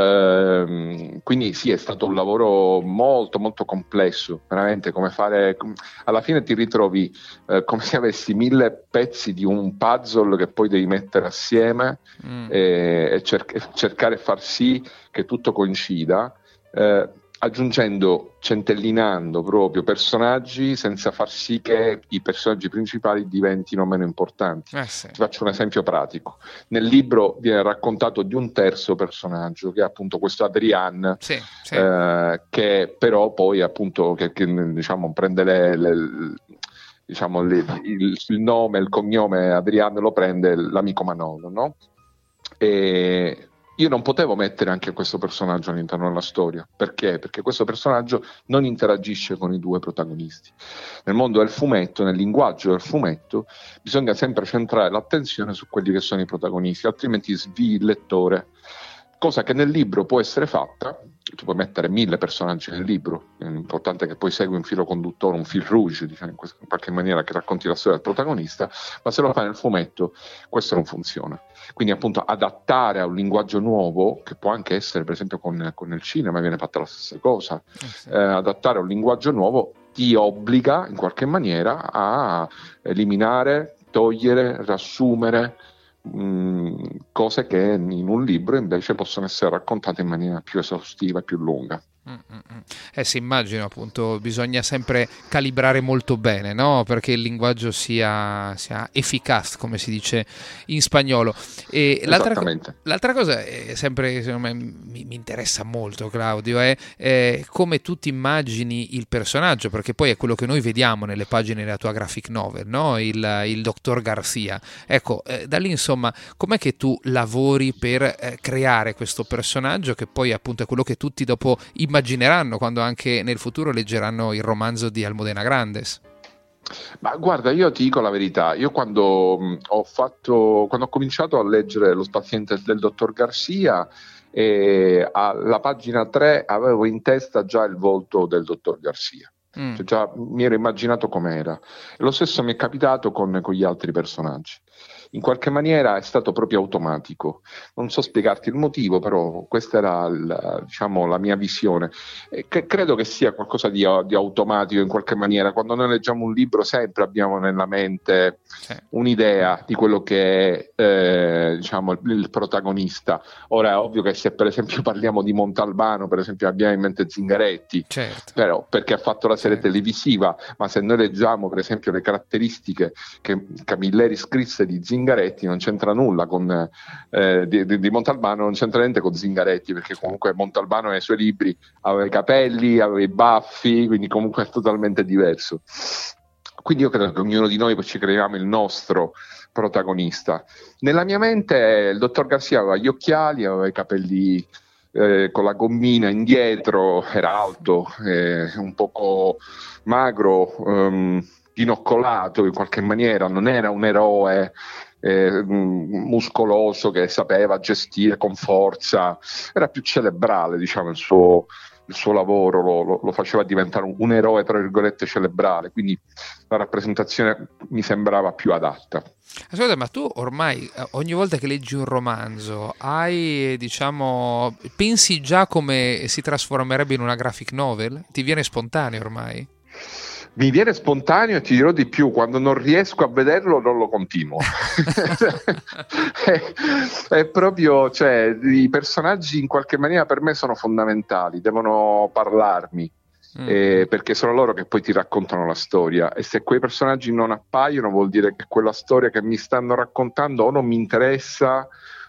Uh, quindi sì, è stato un lavoro molto molto complesso, veramente, come fare, alla fine ti ritrovi uh, come se avessi mille pezzi di un puzzle che poi devi mettere assieme mm. e, e cer- cercare di far sì che tutto coincida, uh, aggiungendo, centellinando proprio personaggi senza far sì che i personaggi principali diventino meno importanti. Eh sì. Ti faccio un esempio pratico. Nel libro viene raccontato di un terzo personaggio, che è appunto questo Adrian, sì, sì. Eh, che però poi appunto che, che, diciamo, prende le, le, diciamo, le, il, il nome, il cognome Adrian lo prende l'amico Manolo, no? E io non potevo mettere anche questo personaggio all'interno della storia. Perché? Perché questo personaggio non interagisce con i due protagonisti. Nel mondo del fumetto, nel linguaggio del fumetto, bisogna sempre centrare l'attenzione su quelli che sono i protagonisti, altrimenti svii il lettore. Cosa che nel libro può essere fatta. Tu puoi mettere mille personaggi nel libro, è importante che poi segui un filo conduttore, un fil rouge, diciamo, in, questa, in qualche maniera, che racconti la storia del protagonista, ma se lo fai nel fumetto questo non funziona. Quindi appunto adattare a un linguaggio nuovo, che può anche essere per esempio con, con il cinema viene fatta la stessa cosa, eh sì. eh, adattare a un linguaggio nuovo ti obbliga in qualche maniera a eliminare, togliere, riassumere mh, cose che in un libro invece possono essere raccontate in maniera più esaustiva e più lunga. Eh sì, immagino, appunto, bisogna sempre calibrare molto bene, no? Perché il linguaggio sia, sia efficace, come si dice in spagnolo. E l'altra, l'altra cosa è sempre, secondo me, mi, mi interessa molto, Claudio, è, è come tu ti immagini il personaggio, perché poi è quello che noi vediamo nelle pagine della tua graphic novel, no? Il, il dottor Garcia. Ecco, eh, da lì insomma, com'è che tu lavori per eh, creare questo personaggio che poi appunto è quello che tutti dopo immagineranno quando anche nel futuro leggeranno il romanzo di Almudena Grandes? Ma guarda, io ti dico la verità, io quando mh, ho fatto, quando ho cominciato a leggere Lo paziente del dottor Garcia, eh, alla pagina tre avevo in testa già il volto del dottor Garcia. Mm. Cioè già mi ero immaginato com'era. E lo stesso mi è capitato con, con gli altri personaggi. In qualche maniera è stato proprio automatico. Non so spiegarti il motivo, però questa era il, diciamo, la mia visione. E che credo che sia qualcosa di, di automatico in qualche maniera. Quando noi leggiamo un libro sempre abbiamo nella mente sì. un'idea di quello che è eh, diciamo, il, il protagonista. Ora è ovvio che se per esempio parliamo di Montalbano, per esempio abbiamo in mente Zingaretti, certo. però, perché ha fatto la serie certo. televisiva, ma se noi leggiamo per esempio le caratteristiche che Camilleri scrisse di Zingaretti, Zingaretti non c'entra nulla con eh, di, di Montalbano, non c'entra niente con Zingaretti, perché comunque Montalbano nei suoi libri aveva i capelli, aveva i baffi, quindi comunque è totalmente diverso. Quindi io credo che ognuno di noi ci creiamo il nostro protagonista. Nella mia mente il dottor Garcia aveva gli occhiali, aveva i capelli eh, con la gommina indietro, era alto, eh, un poco magro, um, inoccolato in qualche maniera, non era un eroe eh, muscoloso che sapeva gestire con forza, era più cerebrale, diciamo, il suo, il suo lavoro lo, lo, lo faceva diventare un, un eroe tra virgolette celebrale, quindi la rappresentazione mi sembrava più adatta. Ascolta, ma tu ormai ogni volta che leggi un romanzo hai, diciamo, pensi già come si trasformerebbe in una graphic novel? Ti viene spontaneo ormai? Mi viene spontaneo e ti dirò di più, quando non riesco a vederlo non lo continuo. è, è proprio, cioè, i personaggi in qualche maniera per me sono fondamentali, devono parlarmi. Mm. Eh, perché sono loro che poi ti raccontano la storia, e se quei personaggi non appaiono vuol dire che quella storia che mi stanno raccontando o non mi interessa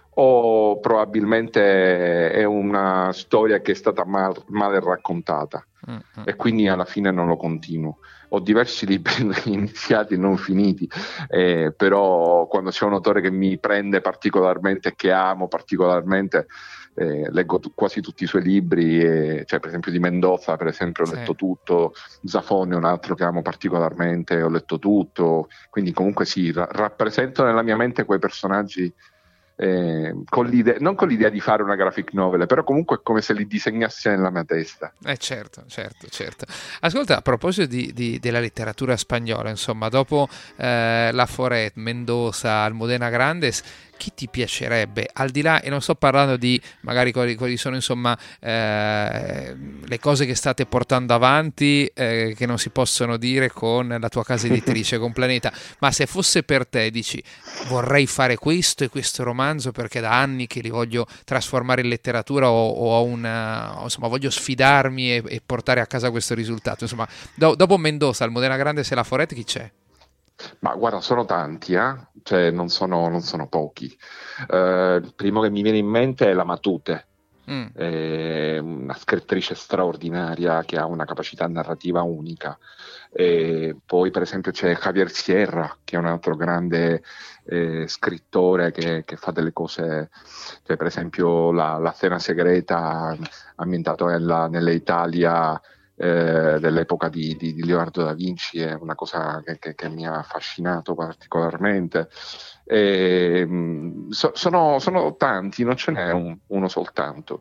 o probabilmente è una storia che è stata mal, male raccontata. Mm-hmm. E quindi alla fine non lo continuo. Ho diversi libri iniziati e non finiti, eh, però quando c'è un autore che mi prende particolarmente e che amo particolarmente, Eh, leggo t- quasi tutti i suoi libri, e, cioè per esempio di Mendoza per esempio ho sì. letto tutto, Zafone è un altro che amo particolarmente, ho letto tutto, quindi comunque sì, ra- rappresento nella mia mente quei personaggi, eh, con l'idea, non con l'idea di fare una graphic novel, però comunque è come se li disegnassi nella mia testa. Eh certo, certo, certo. Ascolta, a proposito di, di, della letteratura spagnola, insomma, dopo eh, Laforet, Mendoza, Almudena Grandes, chi ti piacerebbe, al di là, e non sto parlando di magari quali, quali sono insomma eh, le cose che state portando avanti eh, che non si possono dire con la tua casa editrice, con Planeta, ma se fosse per te, dici vorrei fare questo e questo romanzo perché da anni che li voglio trasformare in letteratura o, o ho una, o, insomma voglio sfidarmi e, e portare a casa questo risultato, insomma do, dopo Mendoza, Almudena Grandes e Laforet chi c'è? Ma guarda, sono tanti, eh? Cioè non sono, non sono pochi. Uh, il primo che mi viene in mente è la Matute, mm. è una scrittrice straordinaria che ha una capacità narrativa unica. E poi per esempio c'è Javier Sierra, che è un altro grande eh, scrittore che, che fa delle cose, cioè per esempio la, la Cena Segreta, ambientato nella, nell'Italia Eh, dell'epoca di, di, di Leonardo da Vinci, è una cosa che, che, che mi ha affascinato particolarmente. E, so, sono, sono tanti, non ce n'è un, uno soltanto.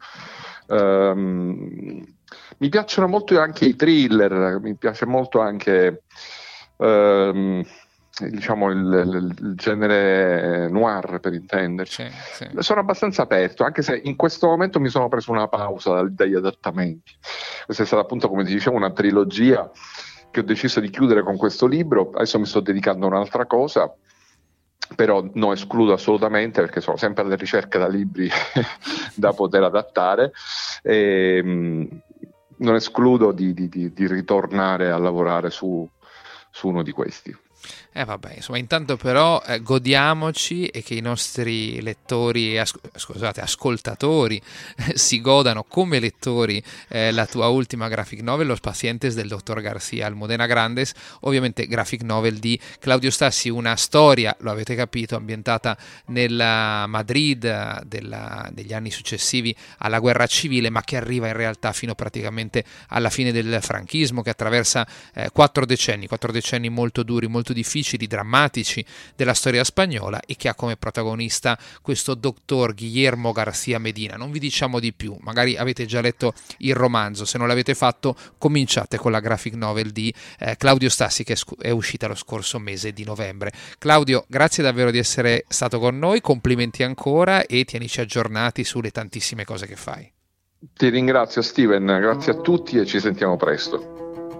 Um, mi piacciono molto anche i thriller, mi piace molto anche um, diciamo il, il, il genere noir, per intenderci. Sì, sì. Sono abbastanza aperto, anche se in questo momento mi sono preso una pausa dagli adattamenti. Questa è stata appunto, come ti dicevo, una trilogia che ho deciso di chiudere con questo libro. Adesso mi sto dedicando a un'altra cosa, però non escludo assolutamente, perché sono sempre alla ricerca da libri da poter adattare, e mh, non escludo di, di, di, di ritornare a lavorare su, su uno di questi. Eh vabbè, insomma, intanto però eh, godiamoci e che i nostri lettori, as- scusate, ascoltatori eh, si godano come lettori eh, la tua ultima graphic novel, Los Pacientes del dottor Garcia Almudena Grandes, ovviamente graphic novel di Claudio Stassi, una storia, lo avete capito, ambientata nella Madrid della, degli anni successivi alla guerra civile, ma che arriva in realtà fino praticamente alla fine del franchismo, che attraversa eh, quattro decenni, quattro decenni molto duri, molto difficili, drammatici della storia spagnola, e che ha come protagonista questo dottor Guillermo García Medina. Non vi diciamo di più, magari avete già letto il romanzo, se non l'avete fatto cominciate con la graphic novel di eh, Claudio Stassi, che è uscita lo scorso mese di novembre. Claudio, grazie davvero di essere stato con noi, complimenti ancora e tienici aggiornati sulle tantissime cose che fai. Ti ringrazio Steven, grazie a tutti e ci sentiamo presto.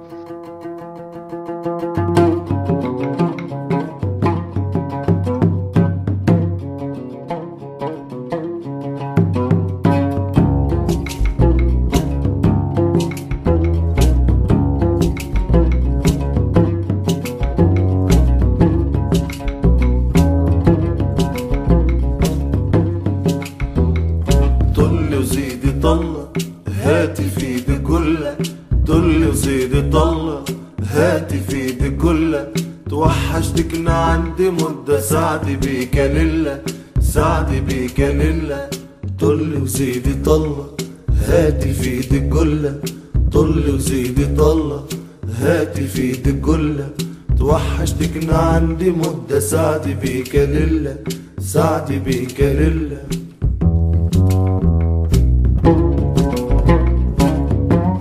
سعدي بيك يا لله سعدي بيك يا لله طل وزيدي طلة هاتي في ايدي الجلة طل وزيدي طلة هاتي في ايدي الجلة توحشتك عندي مدة سعدي بيك يا لله سعدي بيك يا لله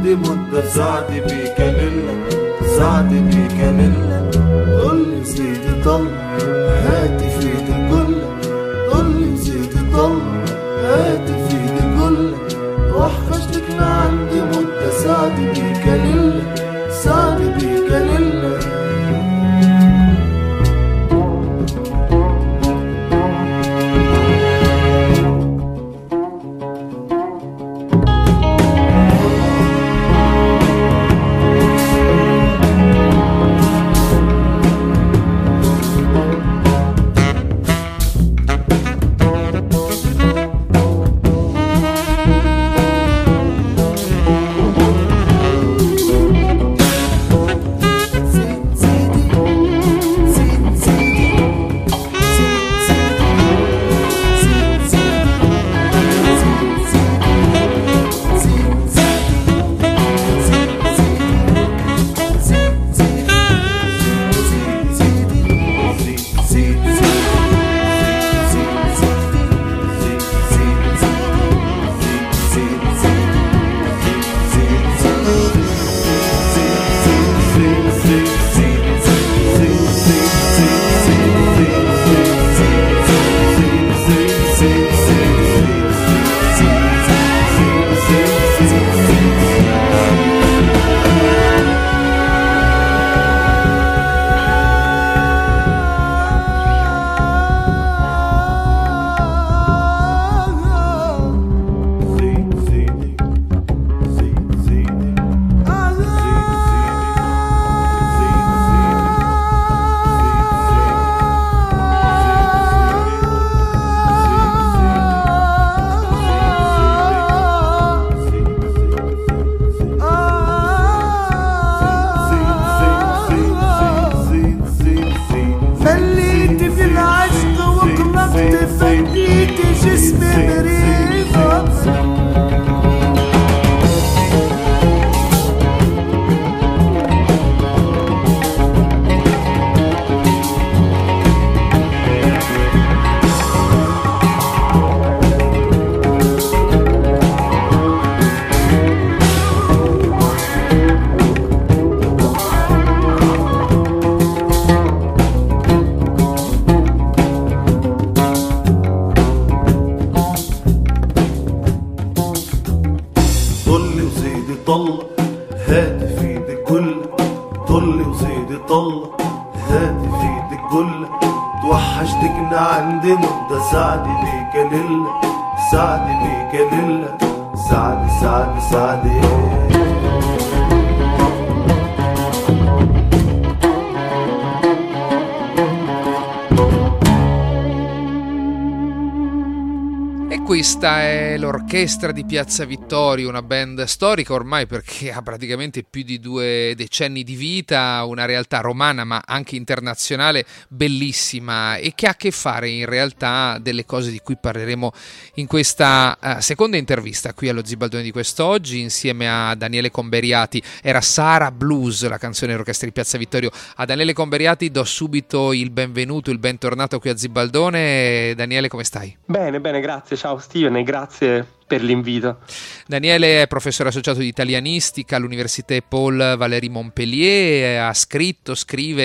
عندي مدة ساعدي بيك لله ساعدي بيك لله قولي سيدي طل هاتي في ايدي كله قولي سيدي طل هاتي في ايدي كله وحشتك عندي مدة ساعدي بيك لله ساعدي بيك لله Questa è l'orchestra di Piazza Vittorio, una band storica ormai perché ha praticamente più di due decenni di vita, una realtà romana ma anche internazionale bellissima e che ha a che fare in realtà delle cose di cui parleremo in questa uh, seconda intervista qui allo Zibaldone di quest'oggi insieme a Daniele Comberiati. Era Sara Blues, la canzone dell'orchestra di Piazza Vittorio. A Daniele Comberiati do subito il benvenuto, il bentornato qui a Zibaldone. Daniele, come stai? Bene, bene, grazie. Ciao Steven e grazie per l'invito. Daniele è professore associato di italianistica all'Université Paul Valéry Montpellier, ha scritto, scrive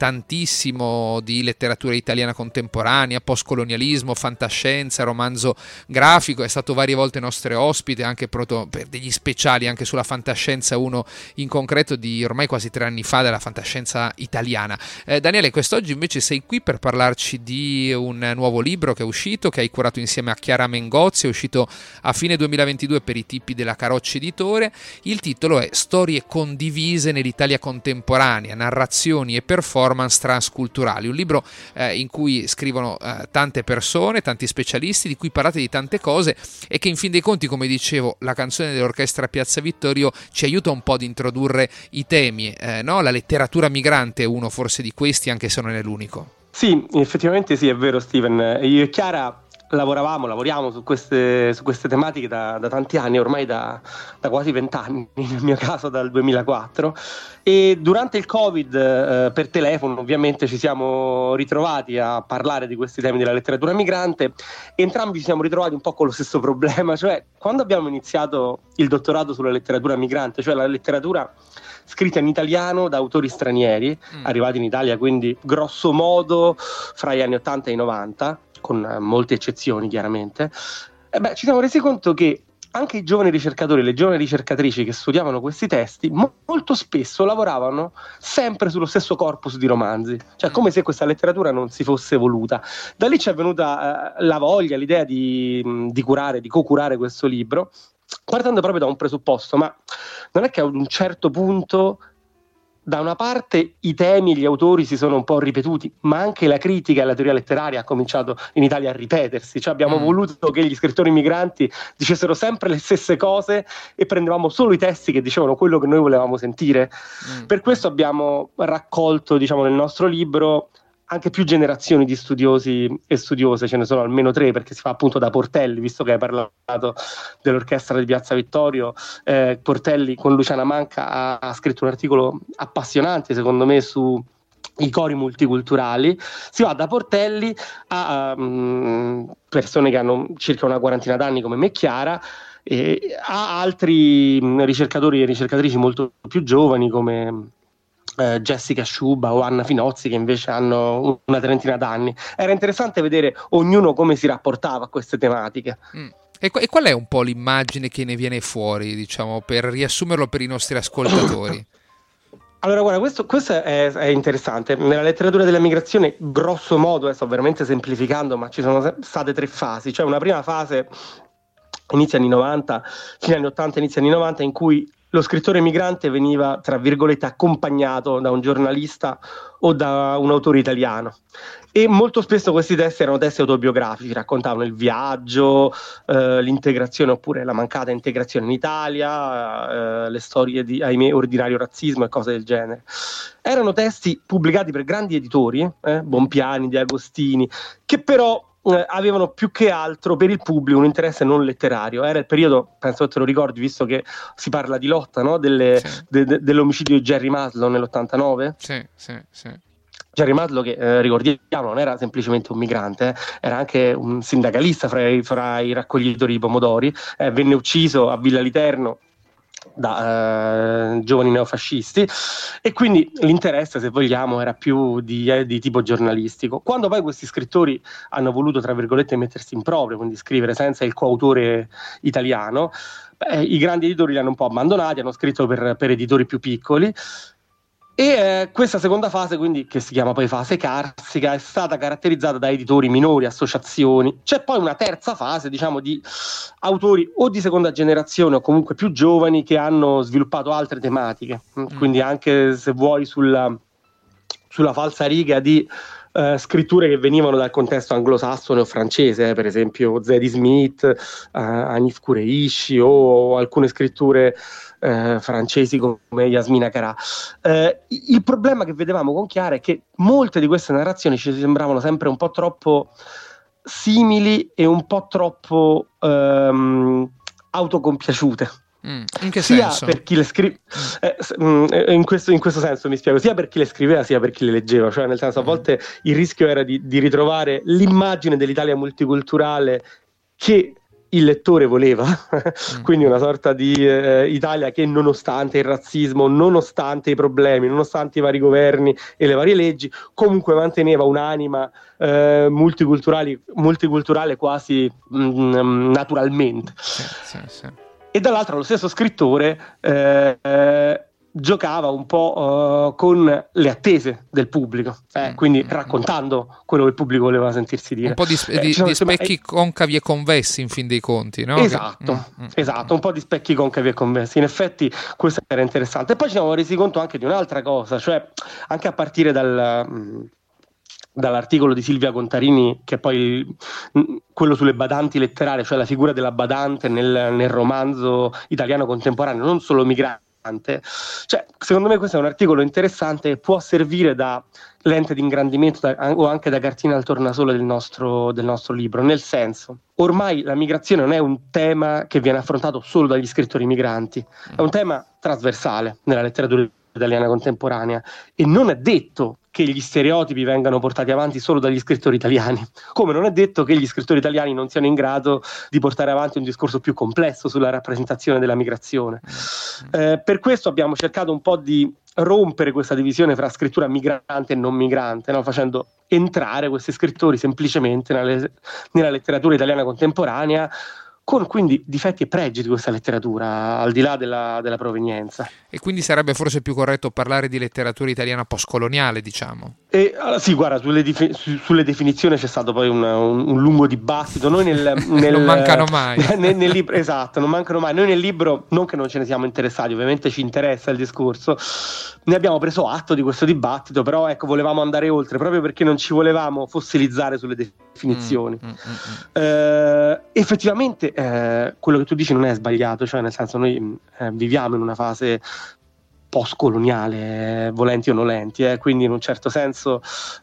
tantissimo di letteratura italiana contemporanea, postcolonialismo, fantascienza, romanzo grafico, è stato varie volte nostro ospite anche per degli speciali anche sulla fantascienza, uno in concreto di ormai quasi tre anni fa della fantascienza italiana. Eh, Daniele, quest'oggi invece sei qui per parlarci di un nuovo libro che è uscito, che hai curato insieme a Chiara Mengozzi, è uscito a fine duemilaventidue per i tipi della Carocci Editore. Il titolo è Storie condivise nell'Italia contemporanea, narrazioni e performance transculturali, un libro eh, in cui scrivono eh, tante persone, tanti specialisti, di cui parlate di tante cose e che in fin dei conti, come dicevo, la canzone dell'orchestra Piazza Vittorio ci aiuta un po' ad introdurre i temi, eh, no? La letteratura migrante è uno forse di questi, anche se non è l'unico. Sì, effettivamente sì, è vero Steven. Io e Chiara lavoravamo, lavoriamo su queste, su queste tematiche da, da tanti anni, ormai da, da quasi vent'anni, nel mio caso dal duemilaquattro, e durante il Covid eh, per telefono ovviamente ci siamo ritrovati a parlare di questi temi della letteratura migrante. Entrambi ci siamo ritrovati un po' con lo stesso problema, cioè quando abbiamo iniziato il dottorato sulla letteratura migrante, cioè la letteratura scritta in italiano da autori stranieri, mm. arrivati in Italia quindi grosso modo fra gli anni ottanta e i novanta, con molte eccezioni chiaramente, e beh, ci siamo resi conto che anche i giovani ricercatori, le giovani ricercatrici che studiavano questi testi mo- molto spesso lavoravano sempre sullo stesso corpus di romanzi, cioè come se questa letteratura non si fosse evoluta. Da lì ci è venuta eh, la voglia, l'idea di, di curare, di co-curare questo libro, partendo proprio da un presupposto: ma non è che a un certo punto da una parte i temi e gli autori si sono un po' ripetuti, ma anche la critica e la teoria letteraria ha cominciato in Italia a ripetersi, cioè abbiamo mm. voluto che gli scrittori migranti dicessero sempre le stesse cose e prendevamo solo i testi che dicevano quello che noi volevamo sentire. Mm. Per questo abbiamo raccolto, diciamo, nel nostro libro anche più generazioni di studiosi e studiose, ce ne sono almeno tre, perché si fa appunto da Portelli, visto che hai parlato dell'orchestra di Piazza Vittorio. eh, Portelli con Luciana Manca ha, ha scritto un articolo appassionante secondo me su i cori multiculturali. Si va da Portelli a um, persone che hanno circa una quarantina d'anni come me e Chiara, e a altri ricercatori e ricercatrici molto più giovani come Uh, Jessica Sciuba o Anna Finozzi, che invece hanno una trentina d'anni. Era interessante vedere ognuno come si rapportava a queste tematiche. Mm. E, e qual è un po' l'immagine che ne viene fuori, diciamo, per riassumerlo per i nostri ascoltatori? Allora, guarda, questo, questo è, è interessante. Nella letteratura della migrazione, grosso modo, eh, sto veramente semplificando, ma ci sono state tre fasi. Cioè una prima fase, inizio anni novanta, fine anni ottanta, inizio anni novanta, in cui lo scrittore migrante veniva, tra virgolette, accompagnato da un giornalista o da un autore italiano, e molto spesso questi testi erano testi autobiografici, raccontavano il viaggio, eh, l'integrazione oppure la mancata integrazione in Italia, eh, le storie di, ahimè, ordinario razzismo e cose del genere. Erano testi pubblicati per grandi editori, eh, Bompiani, De Agostini, che però Eh, avevano più che altro per il pubblico un interesse non letterario. Era il periodo, penso che te lo ricordi, visto che si parla di lotta, no? Delle, sì. de, de, dell'omicidio di Jerry Maslow nell'ottantanove. Sì, sì, sì. Jerry Maslow, che eh, ricordiamo, non era semplicemente un migrante, eh, era anche un sindacalista fra i, fra i raccoglitori di pomodori, eh, venne ucciso a Villa Literno da eh, giovani neofascisti, e quindi l'interesse, se vogliamo, era più di, eh, di tipo giornalistico. Quando poi questi scrittori hanno voluto, tra virgolette, mettersi in proprio, quindi scrivere senza il coautore italiano, beh, i grandi editori li hanno un po' abbandonati, hanno scritto per, per editori più piccoli. E eh, questa seconda fase, quindi, che si chiama poi fase carsica, è stata caratterizzata da editori minori, associazioni. C'è poi una terza fase, diciamo, di autori o di seconda generazione o comunque più giovani che hanno sviluppato altre tematiche, mm. quindi anche, se vuoi, sulla, sulla falsariga di Uh, scritture che venivano dal contesto anglosassone o francese, eh, per esempio Zadie Smith, uh, Hanif Kureishi, o alcune scritture uh, francesi come Yasmina Cara. Uh, il problema che vedevamo con Chiara è che molte di queste narrazioni ci sembravano sempre un po' troppo simili e un po' troppo um, autocompiaciute. Mm, in che sia senso? Per chi le scrive, eh, in, questo, in questo senso mi spiego, sia per chi le scriveva sia per chi le leggeva, cioè nel senso, a volte il rischio era di, di ritrovare l'immagine dell'Italia multiculturale che il lettore voleva, mm. quindi una sorta di eh, Italia che, nonostante il razzismo, nonostante i problemi, nonostante i vari governi e le varie leggi, comunque manteneva un'anima eh, multiculturale, multiculturale quasi mm, naturalmente. Sì, sì, sì. E dall'altro lo stesso scrittore eh, eh, giocava un po' uh, con le attese del pubblico, eh, quindi raccontando quello che il pubblico voleva sentirsi dire. Un po' di, spe- di, eh, di specchi eh, concavi e convessi, in fin dei conti, no? Esatto, che... mm, esatto, un po' di specchi concavi e convessi. In effetti questo era interessante. E poi ci siamo resi conto anche di un'altra cosa, cioè anche a partire dal... Mh, dall'articolo di Silvia Contarini, che è poi quello sulle badanti letterarie, cioè la figura della badante nel, nel romanzo italiano contemporaneo, non solo migrante Cioè, secondo me questo è un articolo interessante che può servire da lente di ingrandimento da, o anche da cartina al tornasole del nostro, del nostro libro, nel senso, ormai la migrazione non è un tema che viene affrontato solo dagli scrittori migranti, è un tema trasversale nella letteratura italiana contemporanea e non è detto che gli stereotipi vengano portati avanti solo dagli scrittori italiani, come non è detto che gli scrittori italiani non siano in grado di portare avanti un discorso più complesso sulla rappresentazione della migrazione. Eh, per questo abbiamo cercato un po' di rompere questa divisione fra scrittura migrante e non migrante, no? Facendo entrare questi scrittori semplicemente nella, nella letteratura italiana contemporanea, con quindi difetti e pregi di questa letteratura, al di là della, della provenienza. E quindi sarebbe forse più corretto parlare di letteratura italiana postcoloniale, diciamo? E, allora, sì, guarda, sulle, dif- su, sulle definizioni c'è stato poi un, un, un lungo dibattito. Noi nel, nel, non mancano mai. nel, nel libro, esatto, non mancano mai. Noi nel libro, non che non ce ne siamo interessati, ovviamente ci interessa il discorso, ne abbiamo preso atto di questo dibattito, però ecco, volevamo andare oltre, proprio perché non ci volevamo fossilizzare sulle definizioni. Mm, mm, mm. Eh, effettivamente eh, quello che tu dici non è sbagliato, cioè nel senso noi eh, viviamo in una fase post-coloniale, eh, volenti o nolenti, eh, quindi in un certo senso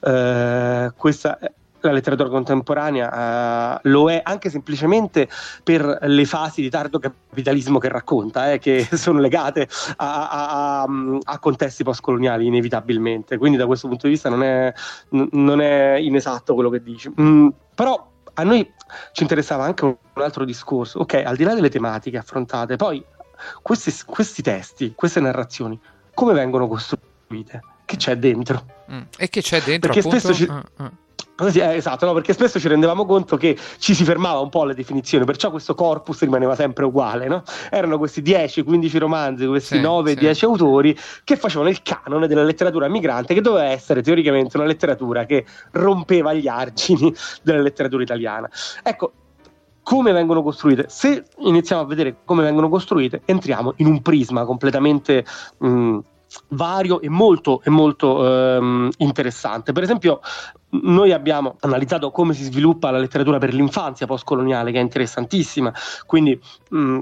eh, questa la letteratura contemporanea uh, lo è anche semplicemente per le fasi di tardo capitalismo che racconta, eh, che sono legate a, a, a, a contesti postcoloniali inevitabilmente, quindi da questo punto di vista non è, n- non è inesatto quello che dici. Mm, però a noi ci interessava anche un, un altro discorso, ok, al di là delle tematiche affrontate, poi questi, questi testi, queste narrazioni, come vengono costruite? Che c'è dentro? Mm. E che c'è dentro, perché appunto? Spesso ci... Ah, ah. Sì, eh, esatto, no, perché spesso ci rendevamo conto che ci si fermava un po' alle definizioni, perciò questo corpus rimaneva sempre uguale, no? Erano questi dieci quindici romanzi, questi nove dieci sì. autori che facevano il canone della letteratura migrante, che doveva essere teoricamente una letteratura che rompeva gli argini della letteratura italiana. Ecco, come vengono costruite? Se iniziamo a vedere come vengono costruite, entriamo in un prisma completamente mh, vario e molto, e molto ehm, interessante. Per esempio, noi abbiamo analizzato come si sviluppa la letteratura per l'infanzia postcoloniale, che è interessantissima, quindi mh,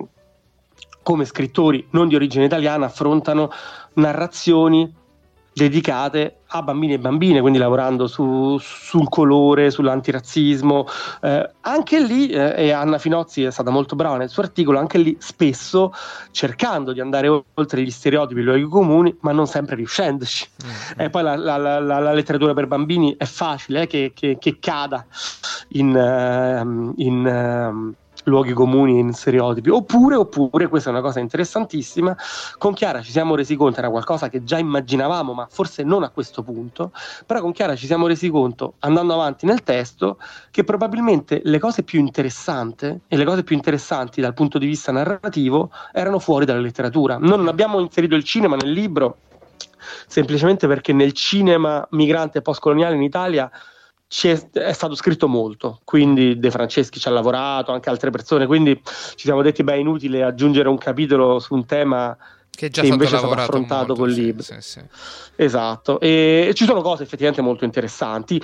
come scrittori non di origine italiana affrontano narrazioni dedicate a bambini e bambine, quindi lavorando su, sul colore, sull'antirazzismo. Eh, anche lì, eh, e Anna Finozzi è stata molto brava nel suo articolo, anche lì spesso cercando di andare oltre gli stereotipi e i luoghi comuni, ma non sempre riuscendoci. Mm-hmm. E poi la, la, la, la letteratura per bambini è facile eh, che, che, che cada in, uh, in uh, luoghi comuni, in stereotipi. Oppure, oppure, questa è una cosa interessantissima, con Chiara ci siamo resi conto, era qualcosa che già immaginavamo, ma forse non a questo punto, però con Chiara ci siamo resi conto, andando avanti nel testo, che probabilmente le cose più interessanti e le cose più interessanti dal punto di vista narrativo erano fuori dalla letteratura. Non abbiamo inserito il cinema nel libro semplicemente perché nel cinema migrante postcoloniale in Italia Ci è, è stato scritto molto, quindi De Franceschi ci ha lavorato, anche altre persone, quindi ci siamo detti beh, è inutile aggiungere un capitolo su un tema che, già che stato invece è stato affrontato molto, col sì, libro. Sì, sì. Esatto, e, e ci sono cose effettivamente molto interessanti,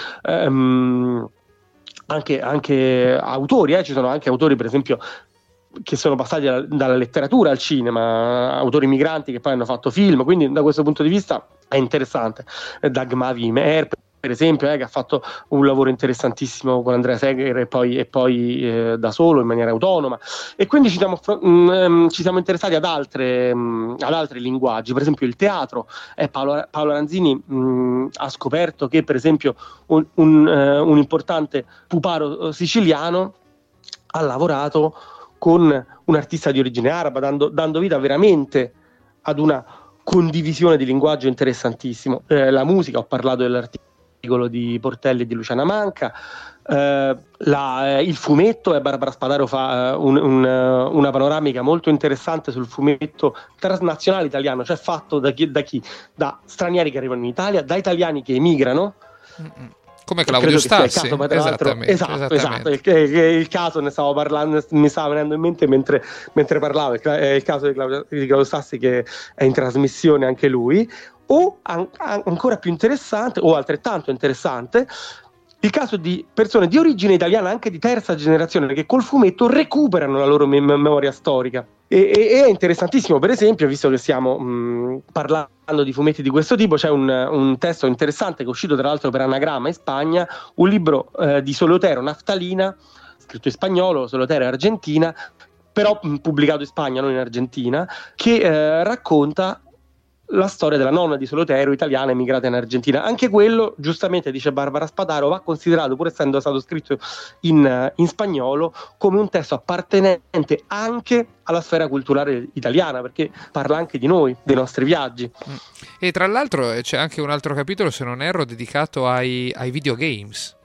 um, anche, anche autori, eh, ci sono anche autori per esempio che sono passati dalla, dalla letteratura al cinema, autori migranti che poi hanno fatto film, quindi da questo punto di vista è interessante. Dagmar Mer, per esempio, eh, che ha fatto un lavoro interessantissimo con Andrea Seger e poi, e poi eh, da solo in maniera autonoma, e quindi ci siamo, mh, ci siamo interessati ad, altre, mh, ad altri linguaggi. Per esempio il teatro, eh, Paolo, Paolo Aranzini mh, ha scoperto che per esempio un, un, uh, un importante puparo siciliano ha lavorato con un artista di origine araba, dando, dando vita veramente ad una condivisione di linguaggio interessantissimo. Eh, la musica, ho parlato dell'artista di Portelli e di Luciana Manca, eh, la, eh, il fumetto, e Barbara Spadaro fa uh, un, un, uh, una panoramica molto interessante sul fumetto transnazionale italiano, cioè fatto da chi, da chi? Da stranieri che arrivano in Italia, da italiani che emigrano. Mm-mm. Come Claudio Stassi, esattamente, esattamente, esatto, esatto. Il, il, il caso ne stavo parlando, mi stava venendo in mente mentre, mentre parlavo, è il caso di Claudio, di Claudio Stassi, che è in trasmissione anche lui. O an- an- ancora più interessante, o altrettanto interessante, il caso di persone di origine italiana, anche di terza generazione, che col fumetto recuperano la loro mem- memoria storica. E, e è interessantissimo, per esempio, visto che stiamo mh, parlando di fumetti di questo tipo, c'è un, un testo interessante che è uscito tra l'altro per Anagramma in Spagna, un libro eh, di Solotero Naftalina, scritto in spagnolo, Solotero è argentina, però mh, pubblicato in Spagna, non in Argentina, che eh, racconta la storia della nonna di Solotero, italiana emigrata in Argentina. Anche quello, giustamente dice Barbara Spadaro, va considerato, pur essendo stato scritto in, in spagnolo, come un testo appartenente anche alla sfera culturale italiana, perché parla anche di noi, dei nostri viaggi. E tra l'altro c'è anche un altro capitolo, se non erro, dedicato ai, ai videogames.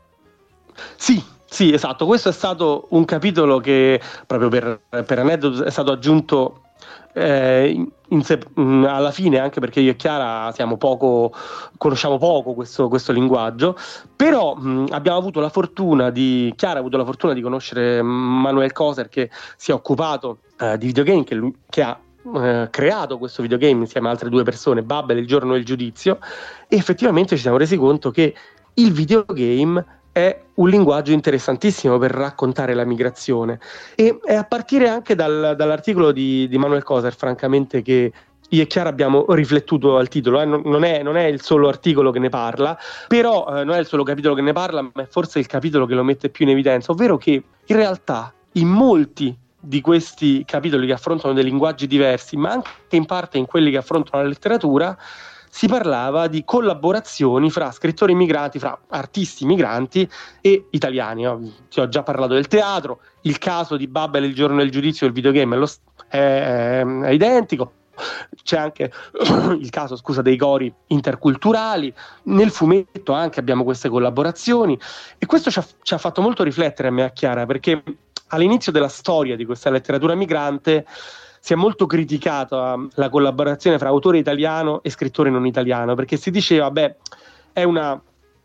Sì, sì, esatto. Questo è stato un capitolo che, proprio per, per aneddoto, è stato aggiunto Eh, in, in se, mh, alla fine, anche perché io e Chiara siamo poco, conosciamo poco questo, questo linguaggio, però mh, abbiamo avuto la fortuna di Chiara ha avuto la fortuna di conoscere Manuel Koser, che si è occupato eh, di videogame, che, lui, che ha eh, creato questo videogame insieme a altre due persone, Babel, Il giorno del giudizio, e effettivamente ci siamo resi conto che il videogame è un linguaggio interessantissimo per raccontare la migrazione, e è a partire anche dal, dall'articolo di, di Manuel Koser, francamente, che io e Chiara abbiamo riflettuto al titolo. eh. non, non, è, non è il solo articolo che ne parla, però eh, non è il solo capitolo che ne parla, ma è forse il capitolo che lo mette più in evidenza, ovvero che in realtà in molti di questi capitoli che affrontano dei linguaggi diversi, ma anche in parte in quelli che affrontano la letteratura, si parlava di collaborazioni fra scrittori migranti, fra artisti migranti e italiani. Ti ho già parlato del teatro, il caso di Babel, Il giorno del giudizio, il videogame è, lo, è, è identico. C'è anche il caso, scusa, dei cori interculturali. Nel fumetto anche abbiamo queste collaborazioni, e questo ci ha, ci ha fatto molto riflettere a me e a Chiara, perché all'inizio della storia di questa letteratura migrante si è molto criticata la collaborazione fra autore italiano e scrittore non italiano, perché si diceva, beh, è una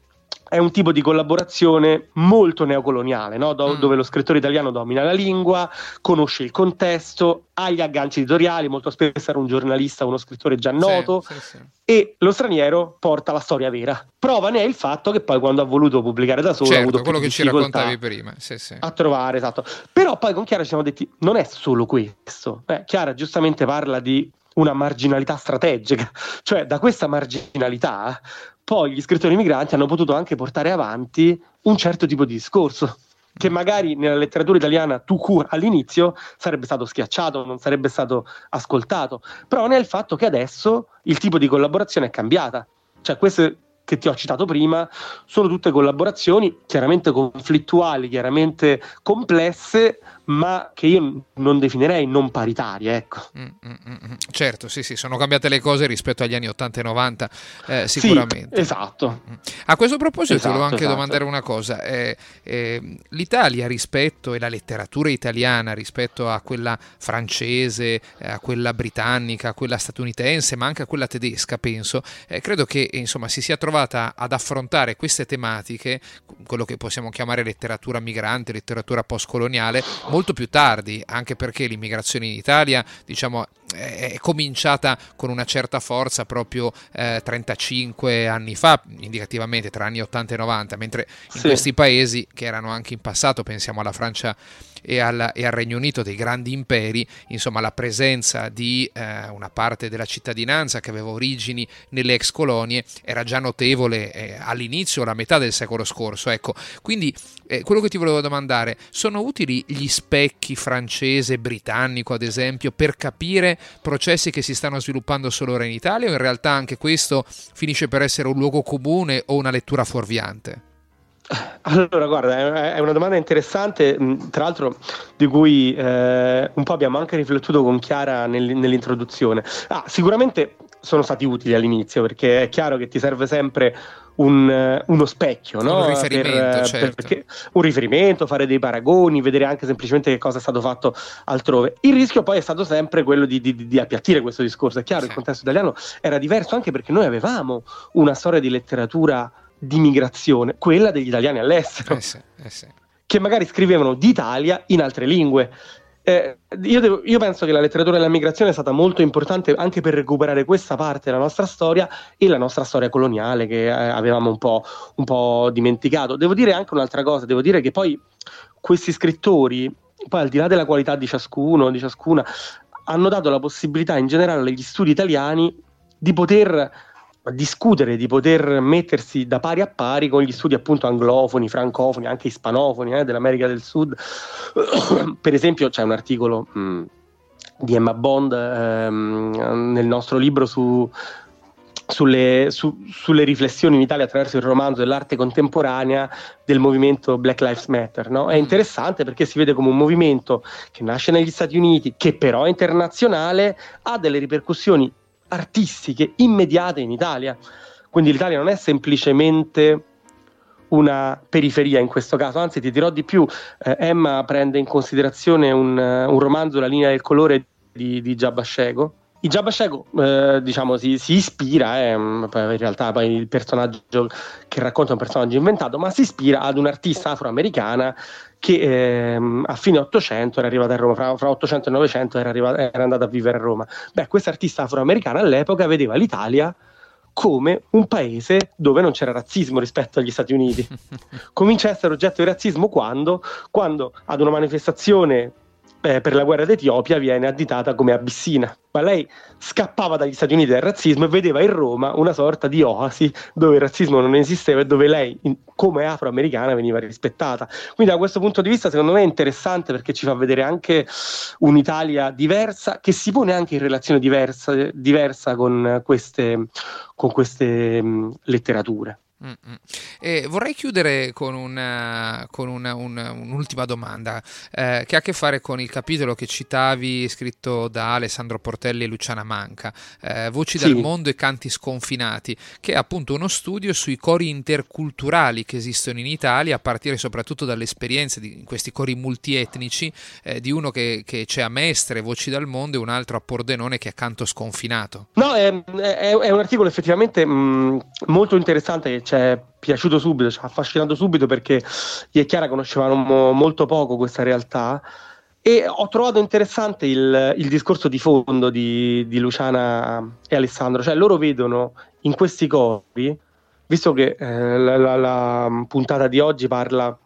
è un tipo di collaborazione molto neocoloniale, no? Do- mm. dove lo scrittore italiano domina la lingua, conosce il contesto, ha gli agganci editoriali, molto spesso era un giornalista, uno scrittore già noto, sì, sì, sì. E lo straniero porta la storia vera. Prova ne è il fatto che poi, quando ha voluto pubblicare da solo, certo, ha avuto quello più che ci raccontavi prima, sì, sì. a trovare, esatto. Però poi con Chiara ci siamo detti, non è solo questo. Eh, Chiara giustamente parla di una marginalità strategica, cioè da questa marginalità poi gli scrittori migranti hanno potuto anche portare avanti un certo tipo di discorso, che magari nella letteratura italiana tout court all'inizio sarebbe stato schiacciato, non sarebbe stato ascoltato, però non è il fatto che adesso il tipo di collaborazione è cambiata. Cioè, queste che ti ho citato prima sono tutte collaborazioni chiaramente conflittuali, chiaramente complesse, ma che io non definirei non paritarie, ecco. Mm, mm, mm, certo, sì, sì, sono cambiate le cose rispetto agli anni ottanta e novanta, eh, sicuramente. Sì, esatto. A questo proposito esatto, volevo anche esatto. domandare una cosa. Eh, eh, L'Italia rispetto, e la letteratura italiana rispetto a quella francese, eh, a quella britannica, a quella statunitense, ma anche a quella tedesca, penso, eh, credo che insomma si sia trovata ad affrontare queste tematiche, quello che possiamo chiamare letteratura migrante, letteratura postcoloniale, molto più tardi, anche perché l'immigrazione in Italia, diciamo, è cominciata con una certa forza proprio eh, trentacinque anni fa, indicativamente tra anni ottanta e novanta, mentre in sì. questi paesi, che erano anche in passato, pensiamo alla Francia e al, e al Regno Unito, dei grandi imperi, insomma la presenza di eh, una parte della cittadinanza che aveva origini nelle ex colonie era già notevole eh, all'inizio, alla metà del secolo scorso, ecco. Quindi eh, quello che ti volevo domandare, sono utili gli specchi francese e britannico, ad esempio, per capire processi che si stanno sviluppando solo ora in Italia, o in realtà anche questo finisce per essere un luogo comune o una lettura fuorviante? Allora, guarda, è una domanda interessante, tra l'altro di cui eh, un po' abbiamo anche riflettuto con Chiara nel, nell'introduzione. Ah, sicuramente sono stati utili all'inizio, perché è chiaro che ti serve sempre un, uno specchio, no? Un riferimento, per, certo. Perché, un riferimento, fare dei paragoni, vedere anche semplicemente che cosa è stato fatto altrove. Il rischio poi è stato sempre quello di, di, di appiattire questo discorso. È chiaro, sì. Il contesto italiano era diverso, anche perché noi avevamo una storia di letteratura di migrazione, quella degli italiani all'estero, eh sì, eh sì. che magari scrivevano d'Italia in altre lingue. eh, io, devo, io penso che la letteratura della migrazione è stata molto importante anche per recuperare questa parte della nostra storia e la nostra storia coloniale che eh, avevamo un po', un po' dimenticato. Devo dire anche un'altra cosa, devo dire che poi questi scrittori, poi al di là della qualità di ciascuno, di ciascuna, hanno dato la possibilità in generale agli studi italiani di poter discutere, di poter mettersi da pari a pari con gli studi appunto anglofoni, francofoni, anche ispanofoni eh, dell'America del Sud. Per esempio c'è un articolo mh, di Emma Bond ehm, nel nostro libro su, sulle, su, sulle riflessioni in Italia attraverso il romanzo dell'arte contemporanea del movimento Black Lives Matter, no? È interessante perché si vede come un movimento che nasce negli Stati Uniti, che però è internazionale, ha delle ripercussioni artistiche immediate in Italia. Quindi l'Italia non è semplicemente una periferia in questo caso, anzi ti dirò di più, eh, Emma prende in considerazione un, un romanzo, La linea del colore di, di Jabba Shego. Il Jabba Shego eh, diciamo si, si ispira, eh, in realtà poi il personaggio che racconta è un personaggio inventato, ma si ispira ad un'artista afroamericana che ehm, a fine Ottocento era arrivata a Roma, fra, fra Ottocento e Novecento era, arrivata, era andata a vivere a Roma. Beh, questa artista afroamericana all'epoca vedeva l'Italia come un paese dove non c'era razzismo rispetto agli Stati Uniti. Comincia a essere oggetto di razzismo quando, quando ad una manifestazione eh, per la guerra d'Etiopia viene additata come Abissina. Ma lei scappava dagli Stati Uniti dal razzismo e vedeva in Roma una sorta di oasi dove il razzismo non esisteva e dove lei, in, come afroamericana, veniva rispettata. Quindi da questo punto di vista secondo me è interessante perché ci fa vedere anche un'Italia diversa, che si pone anche in relazione diversa, diversa con queste, con queste mh, letterature. Mm-hmm. E vorrei chiudere con, una, con una, una, un'ultima domanda eh, che ha a che fare con il capitolo che citavi scritto da Alessandro Portelli e Luciana Manca, eh, Voci Sì. dal mondo e canti sconfinati, che è appunto uno studio sui cori interculturali che esistono in Italia, a partire soprattutto dalle esperienze di questi cori multietnici, eh, di uno che, che c'è a Mestre, Voci dal mondo, e un altro a Pordenone che è Canto sconfinato. No, è, è, è un articolo effettivamente mh, molto interessante che ci è piaciuto subito, ci ha affascinato subito perché io e Chiara conoscevamo molto poco questa realtà e ho trovato interessante il, il discorso di fondo di, di Luciana e Alessandro, cioè loro vedono in questi cori, visto che eh, la, la, la puntata di oggi parla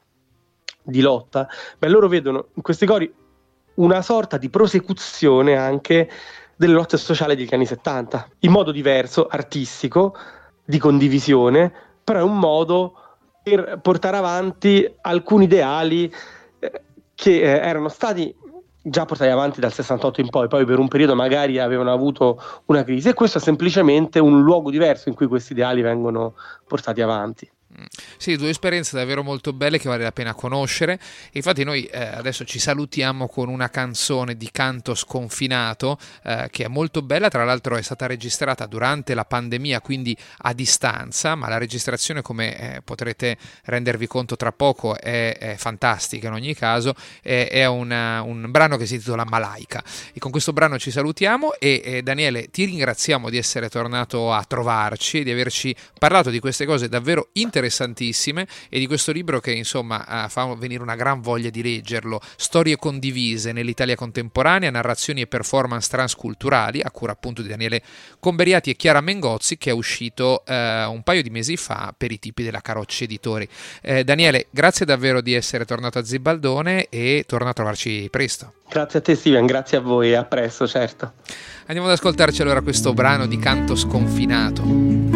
di lotta, beh, loro vedono in questi cori una sorta di prosecuzione anche delle lotte sociali degli anni settanta, in modo diverso, artistico, di condivisione, però è un modo per portare avanti alcuni ideali eh, che eh, erano stati già portati avanti dal sessantotto in poi, poi per un periodo magari avevano avuto una crisi, e questo è semplicemente un luogo diverso in cui questi ideali vengono portati avanti. Sì, due esperienze davvero molto belle che vale la pena conoscere. Infatti noi eh, adesso ci salutiamo con una canzone di Canto sconfinato eh, che è molto bella, tra l'altro è stata registrata durante la pandemia, quindi a distanza, ma la registrazione, come eh, potrete rendervi conto tra poco, è, è fantastica in ogni caso. È, è una, un brano che si intitola Malaika, e con questo brano ci salutiamo e eh, Daniele, ti ringraziamo di essere tornato a trovarci e di averci parlato di queste cose davvero interessanti interessantissime e di questo libro che insomma fa venire una gran voglia di leggerlo. Storie condivise nell'Italia contemporanea, narrazioni e performance transculturali, a cura appunto di Daniele Comberiati e Chiara Mengozzi, che è uscito eh, un paio di mesi fa per i tipi della Carocci Editori. eh, Daniele, grazie davvero di essere tornato a Zibaldone e torna a trovarci presto. Grazie a te Steven, grazie a voi e a presto, certo. Andiamo ad ascoltarci allora questo brano di Canto sconfinato.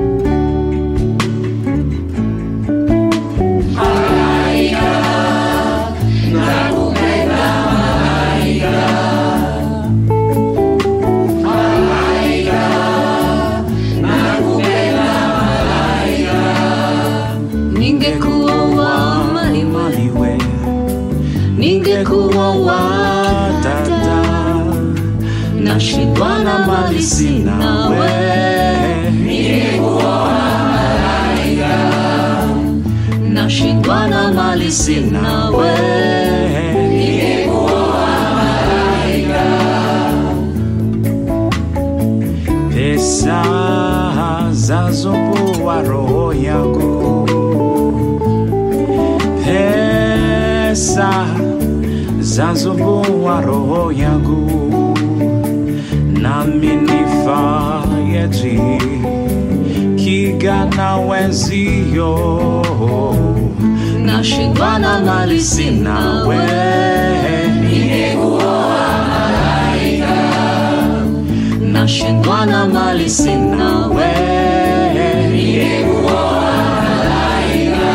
Nashindwana mali sina we, ningekuona malaika. Nashindwana mali sina we, ningekuona malaika. Pesa zazombua roho yangu, pesa Zazubu waro yangu na minifa yeji Kigana wenzio Nashindwana mali sina we Ningekuoa malaika Nashindwana mali sina we Ningekuoa malaika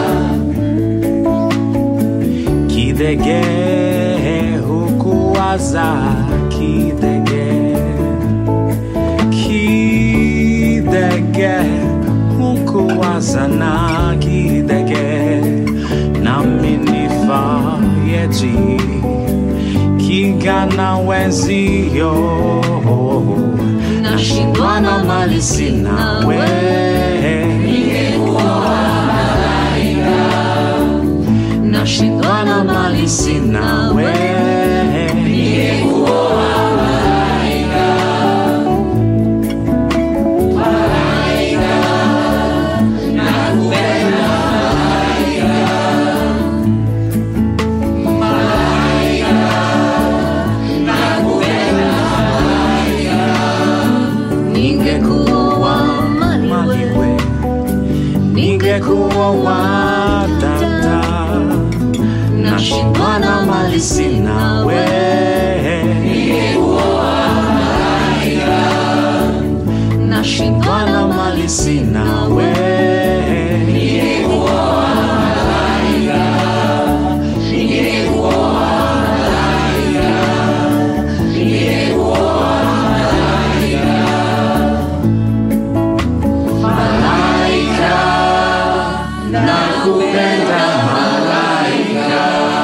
Kidege hukuwaza Kidege Kidege hukuwaza na Kidege na minifa yeji Kigana wenzio Nashindwana mali sina we Ningekuoa malaika Nashindwana mali sina we Ningekuoa malaika Malaika nakupenda malaika Malaika nakupenda malaika Ningekuoa maliwe Ningekuoa dada Nashindwana mali sina we Ningekuoa malaika Nashindwana mali sina we Ningekuoa malaika Ningekuoa malaika Ningekuoa malaika Malaika nakupenda malaika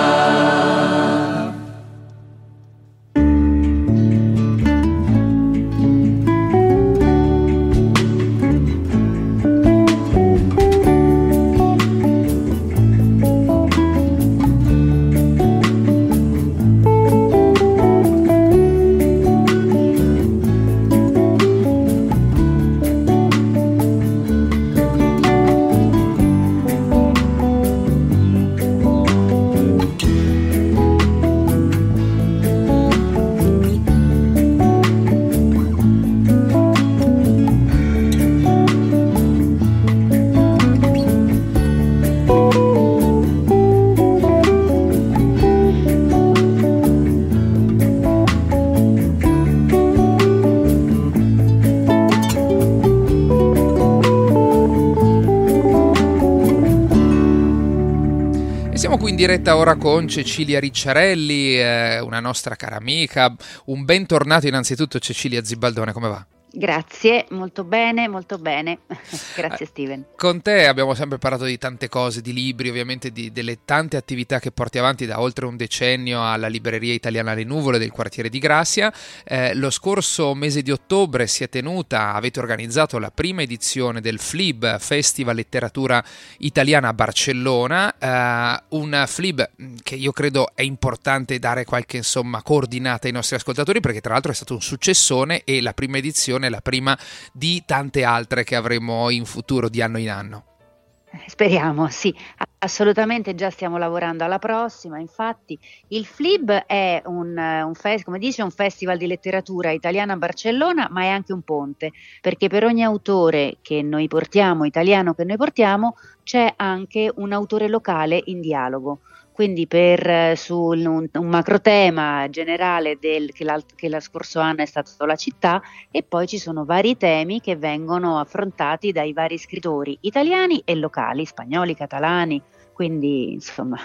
In diretta ora con Cecilia Ricciarelli, eh, una nostra cara amica. Un bentornato innanzitutto Cecilia Zibaldone, come va? Grazie, molto bene, molto bene. Grazie Steven. Con te abbiamo sempre parlato di tante cose, di libri, ovviamente di, delle tante attività che porti avanti da oltre un decennio alla libreria italiana Le Nuvole del quartiere di Grazia. Eh, lo scorso mese di ottobre si è tenuta, avete organizzato la prima edizione del F L I B, Festival Letteratura Italiana a Barcellona, eh, un F L I B che io credo è importante dare qualche insomma coordinata ai nostri ascoltatori, perché tra l'altro è stato un successone e la prima edizione è la prima di tante altre che avremo in futuro di anno in anno. Speriamo, sì, assolutamente, già stiamo lavorando alla prossima. Infatti il F L I B è un, un fest, come dice, un festival di letteratura italiana a Barcellona, ma è anche un ponte, perché per ogni autore che noi portiamo, italiano che noi portiamo, c'è anche un autore locale in dialogo. Quindi per su un, un macro tema generale del, che, che lo scorso anno è stato la città, e poi ci sono vari temi che vengono affrontati dai vari scrittori italiani e locali, spagnoli, catalani. Quindi insomma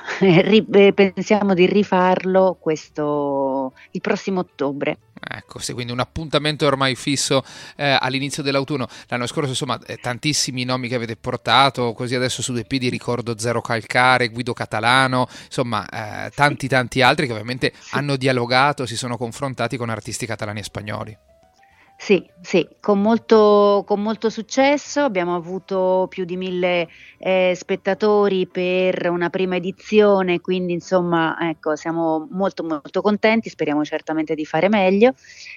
pensiamo di rifarlo questo il prossimo ottobre. Ecco, sì, quindi un appuntamento ormai fisso eh, all'inizio dell'autunno. L'anno scorso insomma eh, tantissimi nomi che avete portato, così adesso su due piedi ricordo Zero Calcare, Guido Catalano, insomma eh, tanti tanti altri che ovviamente sì. hanno dialogato, si sono confrontati con artisti catalani e spagnoli. Sì, sì, con molto, con molto successo, abbiamo avuto più di mille eh, spettatori per una prima edizione, quindi insomma ecco, siamo molto molto contenti, speriamo certamente di fare meglio,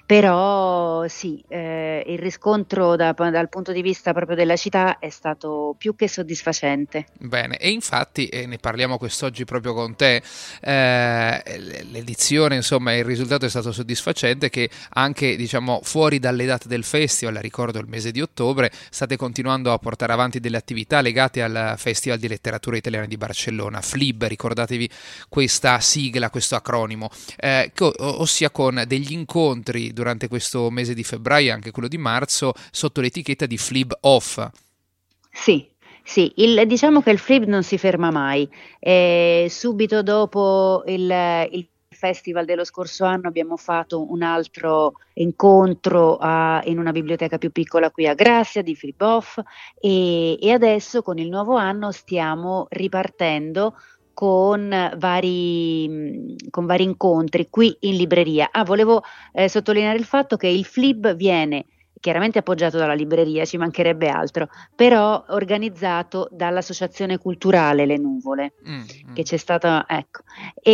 però sì, eh, il riscontro da, dal punto di vista proprio della città è stato più che soddisfacente. Bene, e infatti, e ne parliamo quest'oggi proprio con te, eh, l'edizione, insomma, il risultato è stato soddisfacente, che anche, diciamo, fuori dalle date del festival, ricordo il mese di ottobre, state continuando a portare avanti delle attività legate al Festival di Letteratura Italiana di Barcellona, F L I B, ricordatevi questa sigla, questo acronimo, eh, co- ossia con degli incontri durante questo mese di febbraio e anche quello di marzo sotto l'etichetta di F L I B Off. Sì, sì, il- diciamo che il F L I B non si ferma mai. Eh, subito dopo il, il festival dello scorso anno abbiamo fatto un altro incontro a- in una biblioteca più piccola qui a Grazia di F L I B Off, e, e adesso con il nuovo anno stiamo ripartendo con vari, mh, con vari incontri qui in libreria. Ah, volevo eh, sottolineare il fatto che il F L I B viene chiaramente appoggiato dalla libreria, ci mancherebbe altro, però organizzato dall'Associazione Culturale Le Nuvole, Mm, mm. che c'è stata, ecco.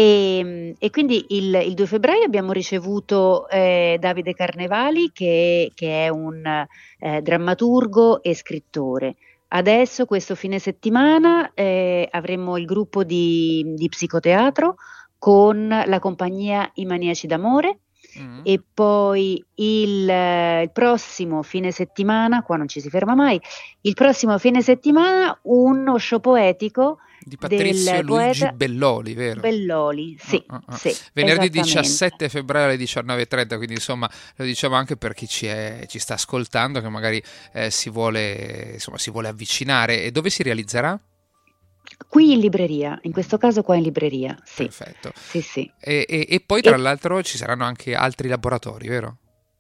E, e quindi il, il due febbraio abbiamo ricevuto eh, Davide Carnevali, che, che è un eh, drammaturgo e scrittore. Adesso, questo fine settimana, eh, avremo il gruppo di, di psicoteatro con la compagnia I Maniaci d'Amore. Mm. E poi il, eh, il prossimo fine settimana, qua non ci si ferma mai, il prossimo fine settimana uno show poetico Di Patrizio del Luigi poeta Belloli, vero? Belloli, sì, Ah, ah, ah. sì, Venerdì esattamente. diciassette febbraio alle diciannove e trenta, quindi insomma lo diciamo anche per chi ci, è, ci sta ascoltando, che magari eh, si vuole, insomma, si vuole avvicinare. E dove si realizzerà? Qui in libreria, in questo caso qua in libreria, sì, Perfetto. sì, sì. E, e- e poi tra E- l'altro ci saranno anche altri laboratori, vero?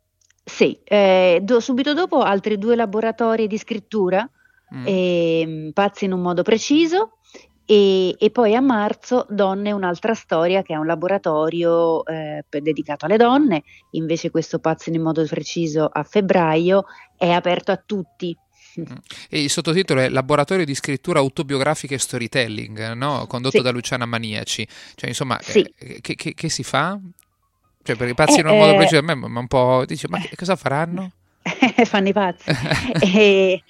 Sì, eh, do- subito dopo altri due laboratori di scrittura, Mm. ehm, Pazzi in un modo preciso, e, e poi a marzo Donne un'altra storia, che è un laboratorio eh, per- dedicato alle donne. Invece questo Pazzi in un modo preciso a febbraio è aperto a tutti. E il sottotitolo è Laboratorio di scrittura autobiografica e storytelling, no? Condotto Sì. da Luciana Maniaci. Cioè, insomma, Sì. eh, che, che- che si fa? Cioè, perché Pazzi Eh, in un modo eh, preciso a me, ma un po' dice, ma che- cosa faranno? Fanno i pazzi. e,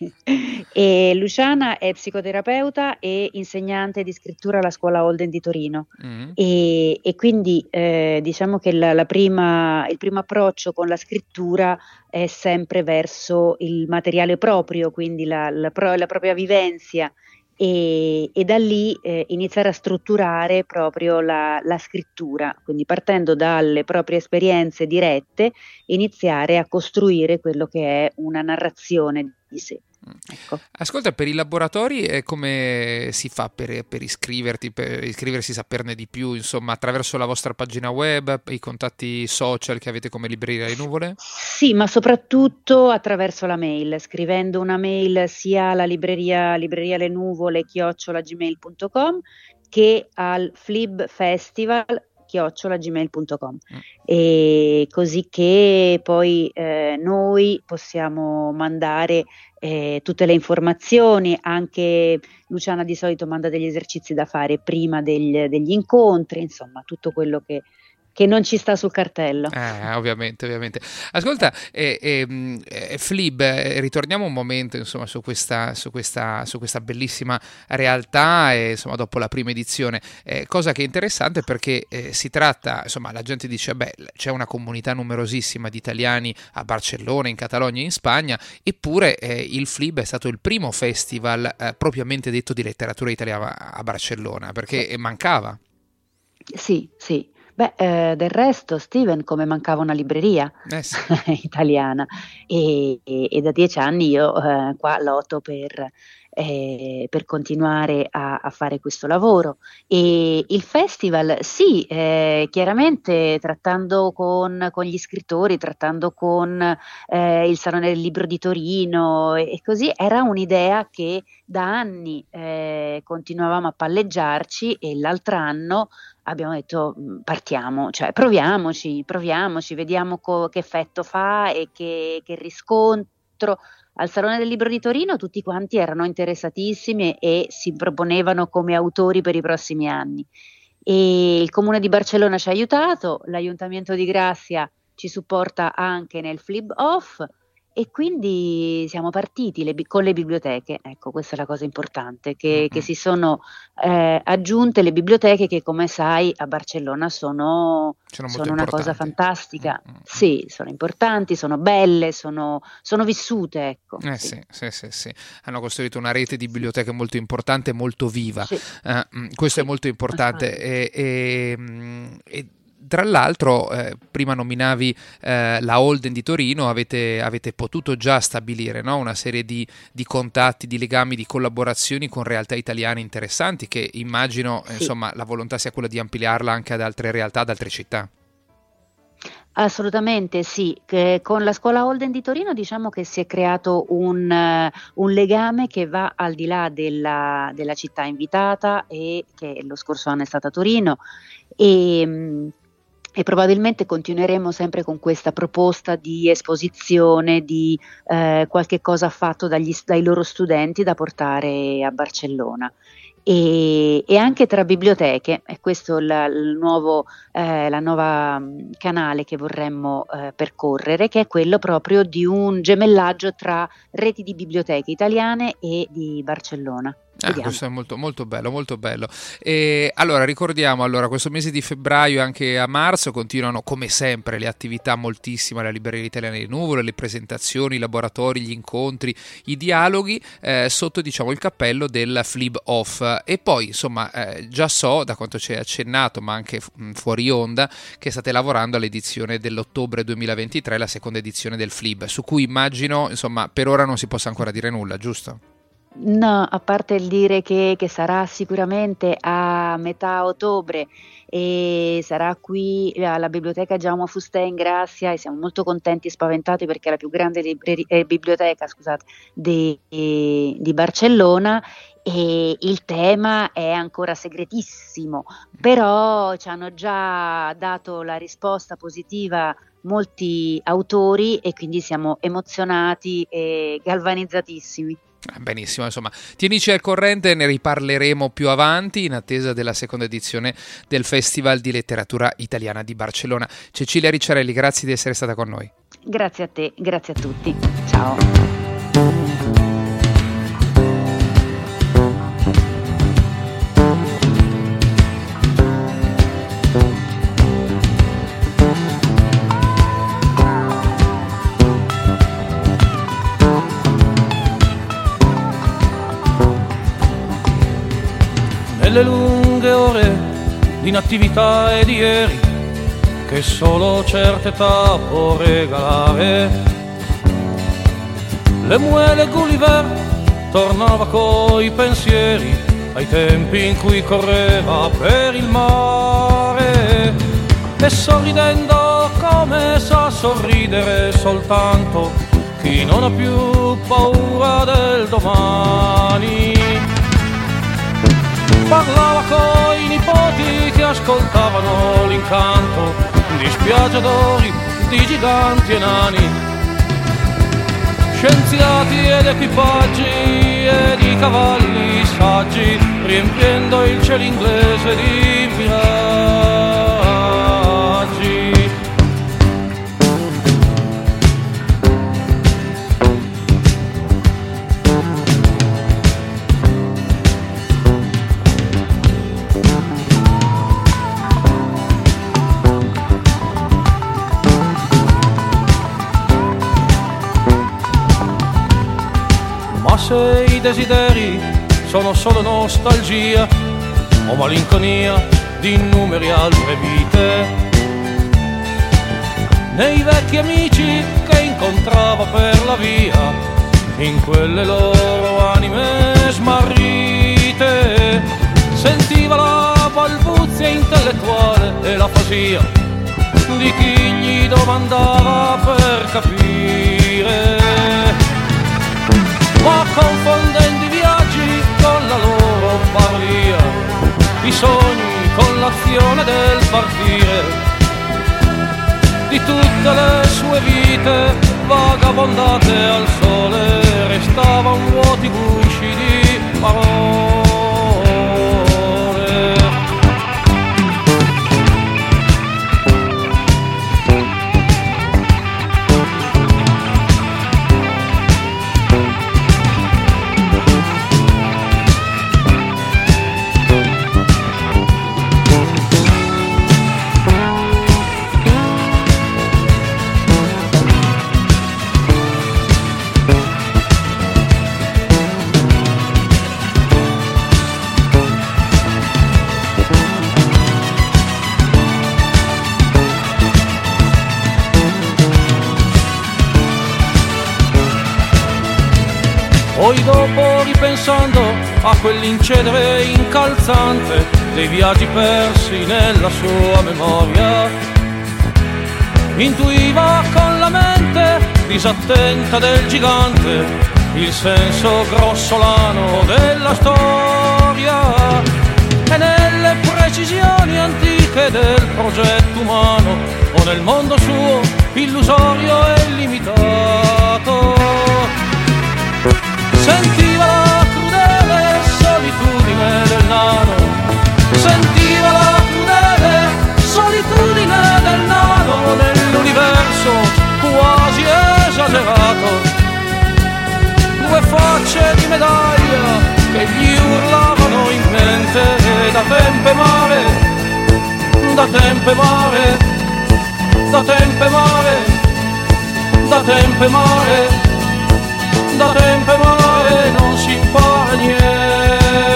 e Luciana è psicoterapeuta e insegnante di scrittura alla scuola Holden di Torino. Mm. E, e quindi eh, diciamo che la, la prima, il primo approccio con la scrittura è sempre verso il materiale proprio, quindi la, la pro- la propria vivenza, e, e da lì eh, iniziare a strutturare proprio la, la scrittura, quindi partendo dalle proprie esperienze dirette, iniziare a costruire quello che è una narrazione di sé. Ecco. Ascolta, per i laboratori eh, come si fa per, per iscriverti, per iscriversi, saperne di più, insomma, attraverso la vostra pagina web, i contatti social che avete come Libreria Le Nuvole? Sì, ma soprattutto attraverso la mail, scrivendo una mail sia alla libreria, libreria le nuvole chiocciola gmail punto com che al Flib Festival chiocciola gmail punto com, Mm. e così che poi eh, noi possiamo mandare eh, tutte le informazioni. Anche Luciana di solito manda degli esercizi da fare prima degli, degli incontri, insomma tutto quello che, che non ci sta sul cartello. Eh, ovviamente, ovviamente. Ascolta, eh, eh, eh, Flib, eh, ritorniamo un momento, insomma, su questa, su questa, su questa bellissima realtà, e, insomma, dopo la prima edizione, eh, cosa che è interessante perché eh, si tratta, insomma, la gente dice, beh, c'è una comunità numerosissima di italiani a Barcellona, in Catalogna e in Spagna, eppure eh, il Flib è stato il primo festival eh, propriamente detto di letteratura italiana a Barcellona, perché mancava. Sì, sì. Beh, eh, del resto, Steven, come mancava una libreria Eh sì. italiana, e, e- e da dieci anni io eh, qua lotto per, eh, per continuare a, a fare questo lavoro. E il festival, sì, eh, chiaramente trattando con, con gli scrittori, trattando con eh, il Salone del Libro di Torino e, e così, era un'idea che da anni eh, continuavamo a palleggiarci, e l'altro anno abbiamo detto "Mh, partiamo, cioè proviamoci, proviamoci, vediamo co- che effetto fa e che, che riscontro. Al Salone del Libro di Torino tutti quanti erano interessatissimi e si proponevano come autori per i prossimi anni. E il Comune di Barcellona ci ha aiutato, l'Ayuntamiento di Grazia ci supporta anche nel Flib Off, e quindi siamo partiti le, con le biblioteche, ecco questa è la cosa importante, che, che si sono eh, aggiunte le biblioteche che come sai a Barcellona sono, sono, sono una cosa fantastica, mm-hmm. sì, sono importanti, sono belle, sono, sono vissute, ecco. Eh sì. Sì, sì, sì, sì. Hanno costruito una rete di biblioteche molto importante e molto viva, Sì. eh, questo Sì, è molto importante e, e, e tra l'altro eh, prima nominavi eh, la Holden di Torino, avete, avete potuto già stabilire, no? Una serie di, di contatti, di legami, di collaborazioni con realtà italiane interessanti che immagino Sì. insomma la volontà sia quella di ampliarla anche ad altre realtà, ad altre città. Assolutamente sì, che con la scuola Holden di Torino diciamo che si è creato un, eh, un legame che va al di là della, della città invitata e che lo scorso anno è stata Torino e, mh, e probabilmente continueremo sempre con questa proposta di esposizione di eh, qualche cosa fatto dagli, dai loro studenti da portare a Barcellona. E, e anche tra biblioteche, e questo è la, il nuovo, eh, la nuova mh, canale che vorremmo eh, percorrere, che è quello proprio di un gemellaggio tra reti di biblioteche italiane e di Barcellona. Ah, questo è molto, molto bello, molto bello. E allora ricordiamo, allora, questo mese di febbraio e anche a marzo continuano come sempre le attività moltissime alla Libreria Italiana di Nuvole, le presentazioni, i laboratori, gli incontri, i dialoghi eh, sotto diciamo il cappello del Flib Off. E poi insomma eh, già so da quanto ci hai accennato, ma anche mh, fuori onda, che state lavorando all'edizione dell'ottobre duemilaventitré, la seconda edizione del Flib, su cui immagino insomma per ora non si possa ancora dire nulla, giusto? No, a parte il dire che, che sarà sicuramente a metà ottobre e sarà qui alla Biblioteca Jaume Fuster in Grazia e siamo molto contenti e spaventati perché è la più grande libreri- eh, biblioteca scusate, di, di Barcellona e il tema è ancora segretissimo, però ci hanno già dato la risposta positiva molti autori e quindi siamo emozionati e galvanizzatissimi. Benissimo, insomma, tienici al corrente, ne riparleremo più avanti in attesa della seconda edizione del Festival di Letteratura Italiana di Barcellona. Cecilia Ricciarelli, grazie di essere stata con noi. Grazie a te, grazie a tutti. Ciao. Nelle lunghe ore di inattività e di ieri che solo certa età può regalare, Lemuel Gulliver tornava coi pensieri ai tempi in cui correva per il mare e sorridendo come sa sorridere soltanto chi non ha più paura del domani. Parlava coi nipoti che ascoltavano l'incanto di spiaggiatori, di giganti e nani, scienziati ed equipaggi e di cavalli saggi, riempiendo il cielo inglese di miraggi. Se i desideri sono solo nostalgia o malinconia di numeri altre vite, nei vecchi amici che incontrava per la via, in quelle loro anime smarrite, sentiva la balbuzia intellettuale e l'afasia di chi gli domandava per capire. Ma confondendo i viaggi con la loro paria, i sogni con l'azione del partire, di tutte le sue vite vagabondate al sole, restavano vuoti gusci di parole. Poi dopo, ripensando a quell'incedere incalzante dei viaggi persi nella sua memoria, intuiva con la mente disattenta del gigante il senso grossolano della storia, e nelle precisioni antiche del progetto umano o nel mondo suo illusorio e illimitato. Sentiva la crudele solitudine del nano, sentiva la crudele solitudine del nano nell'universo quasi esagerato. Due facce di medaglia che gli urlavano in mente, da tempo e mare, da tempo e mare, da tempo e mare, da tempo e mare, da tempo e mare non si impara niente.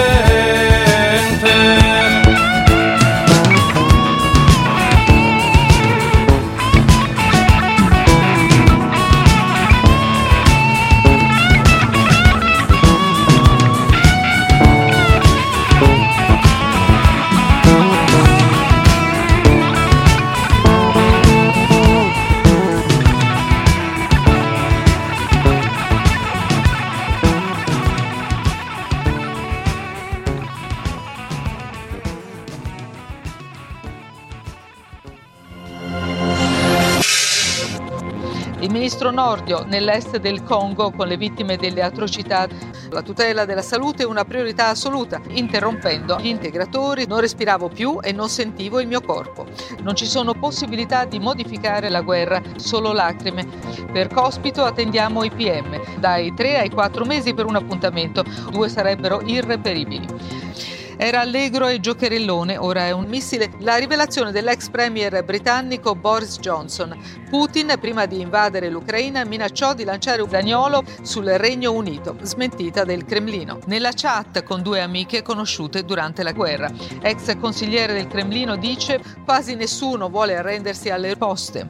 Il ministro Nordio nell'est del Congo con le vittime delle atrocità. La tutela della salute è una priorità assoluta. Interrompendo gli integratori non respiravo più e non sentivo il mio corpo. Non ci sono possibilità di modificare la guerra, solo lacrime. Per Cospito attendiamo i P M, dai tre ai quattro mesi per un appuntamento, due sarebbero irreperibili. Era allegro e giocherellone, ora è un missile. La rivelazione dell'ex premier britannico Boris Johnson. Putin, prima di invadere l'Ucraina, minacciò di lanciare un ragnolo sul Regno Unito, smentita del Cremlino. Nella chat con due amiche conosciute durante la guerra. Ex consigliere del Cremlino dice: quasi nessuno vuole arrendersi alle poste.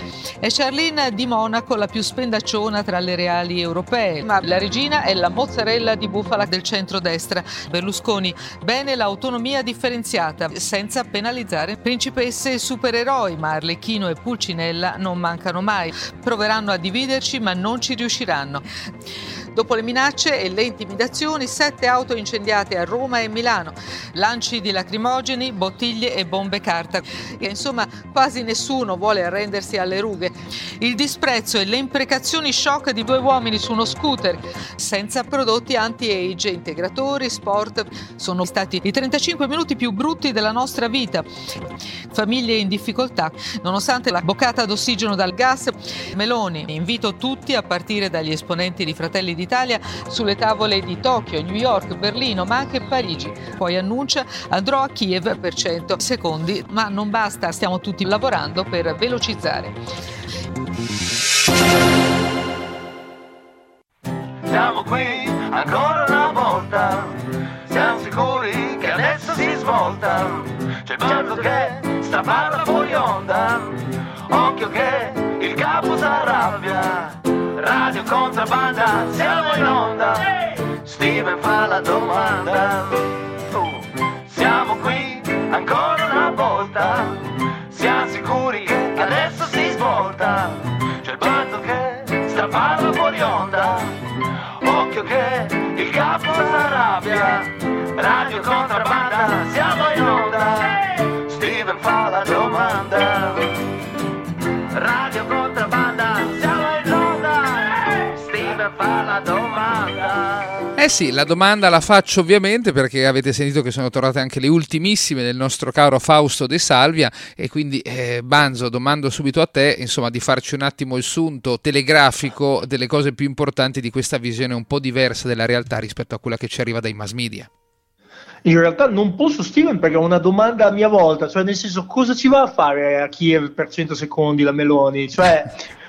È Charlene di Monaco la più spendacciona tra le reali europee, ma la regina è la mozzarella di bufala del centrodestra. Berlusconi, bene l'autonomia differenziata, senza penalizzare principesse e supereroi, ma Arlecchino e Pulcinella non mancano mai. Proveranno a dividerci, ma non ci riusciranno. Dopo le minacce e le intimidazioni, sette auto incendiate a Roma e Milano, lanci di lacrimogeni, bottiglie e bombe carta. E insomma, quasi nessuno vuole arrendersi alle rughe. Il disprezzo e le imprecazioni shock di due uomini su uno scooter, senza prodotti anti-age, integratori, sport, sono stati i trentacinque minuti più brutti della nostra vita. Famiglie in difficoltà, nonostante la boccata d'ossigeno dal gas. Meloni, invito tutti, a partire dagli esponenti di Fratelli d'Italia, sulle tavole di Tokyo, New York, Berlino, ma anche Parigi. Poi annuncia: andrò a Kiev per cento secondi, ma non basta, stiamo tutti lavorando per velocizzare. Siamo qui ancora una volta, siamo sicuri che adesso si svolta. C'è il balzo che straparla fuori onda, occhio che il capo s'arrabbia. Radio Contrabbanda, siamo in onda, Steven fa la domanda. uh, Siamo qui ancora una volta, siamo sicuri che adesso si svolta. C'è il balzo che straparla fuori onda, occhio che il capo s'arrabbia. Radio Contrabbanda, siamo in onda, Steven fa la domanda. Radio Contrabbanda, siamo in onda, Steven fa la domanda. Eh sì, la domanda la faccio ovviamente perché avete sentito che sono tornate anche le ultimissime del nostro caro Fausto De Salvia, e quindi eh, Banzo, domando subito a te, insomma, di farci un attimo il sunto telegrafico delle cose più importanti di questa visione un po' diversa della realtà rispetto a quella che ci arriva dai mass media. In realtà non posso, Steven, perché ho una domanda a mia volta, cioè nel senso, cosa ci va a fare a Kiev per cento secondi la Meloni? Cioè,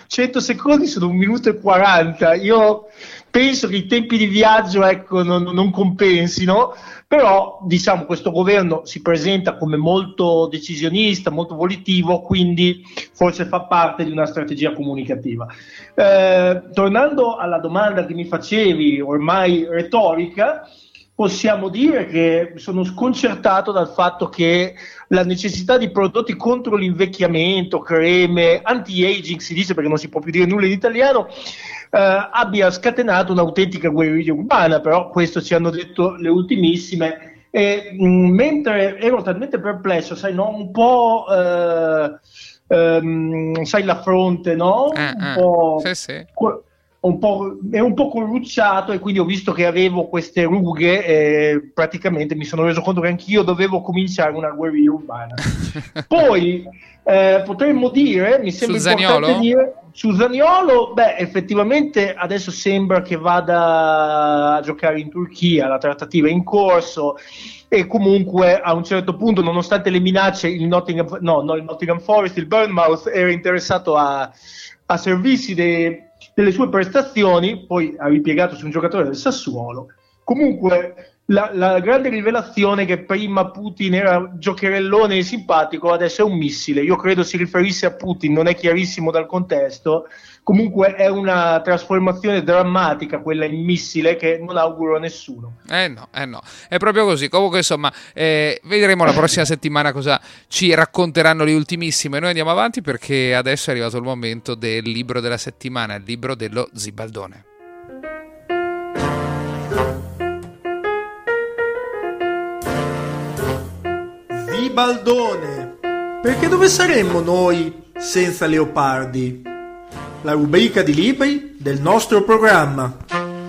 cento secondi sono un minuto e quaranta. Io penso che i tempi di viaggio, ecco, non, non compensino, però diciamo questo governo si presenta come molto decisionista, molto volitivo, quindi forse fa parte di una strategia comunicativa. Eh, tornando alla domanda che mi facevi, ormai retorica, possiamo dire che sono sconcertato dal fatto che la necessità di prodotti contro l'invecchiamento, creme, anti-aging, si dice perché non si può più dire nulla in italiano, eh, abbia scatenato un'autentica guerriglia urbana, però questo ci hanno detto le ultimissime. E, mh, mentre ero talmente perplesso, sai, no? Un po'... Eh, ehm, sai, la fronte, no? Eh, un eh, po'... sì, sì. Un po', è un po' corrucciato, e quindi ho visto che avevo queste rughe e praticamente mi sono reso conto che anch'io dovevo cominciare una guerriglia urbana. Poi eh, potremmo dire, mi sembra Su importante Zaniolo? dire su Zaniolo, beh, effettivamente adesso sembra che vada a giocare in Turchia, la trattativa è in corso, e comunque a un certo punto, nonostante le minacce, il Nottingham, no, no, il Nottingham Forest, il Bournemouth era interessato a, a servirsi dei delle sue prestazioni, poi ha ripiegato su un giocatore del Sassuolo. Comunque la, la grande rivelazione è che prima Putin era giocherellone e simpatico, adesso è un missile. Io credo si riferisse a Putin, non è chiarissimo dal contesto. Comunque è una trasformazione drammatica quella in missile che non auguro a nessuno. Eh no, eh no, è proprio così. Comunque insomma, eh, vedremo la prossima settimana cosa ci racconteranno le ultimissime. Noi andiamo avanti perché adesso è arrivato il momento del libro della settimana, il libro dello Zibaldone. Zibaldone, perché dove saremmo noi senza Leopardi? La rubrica di libri del nostro programma.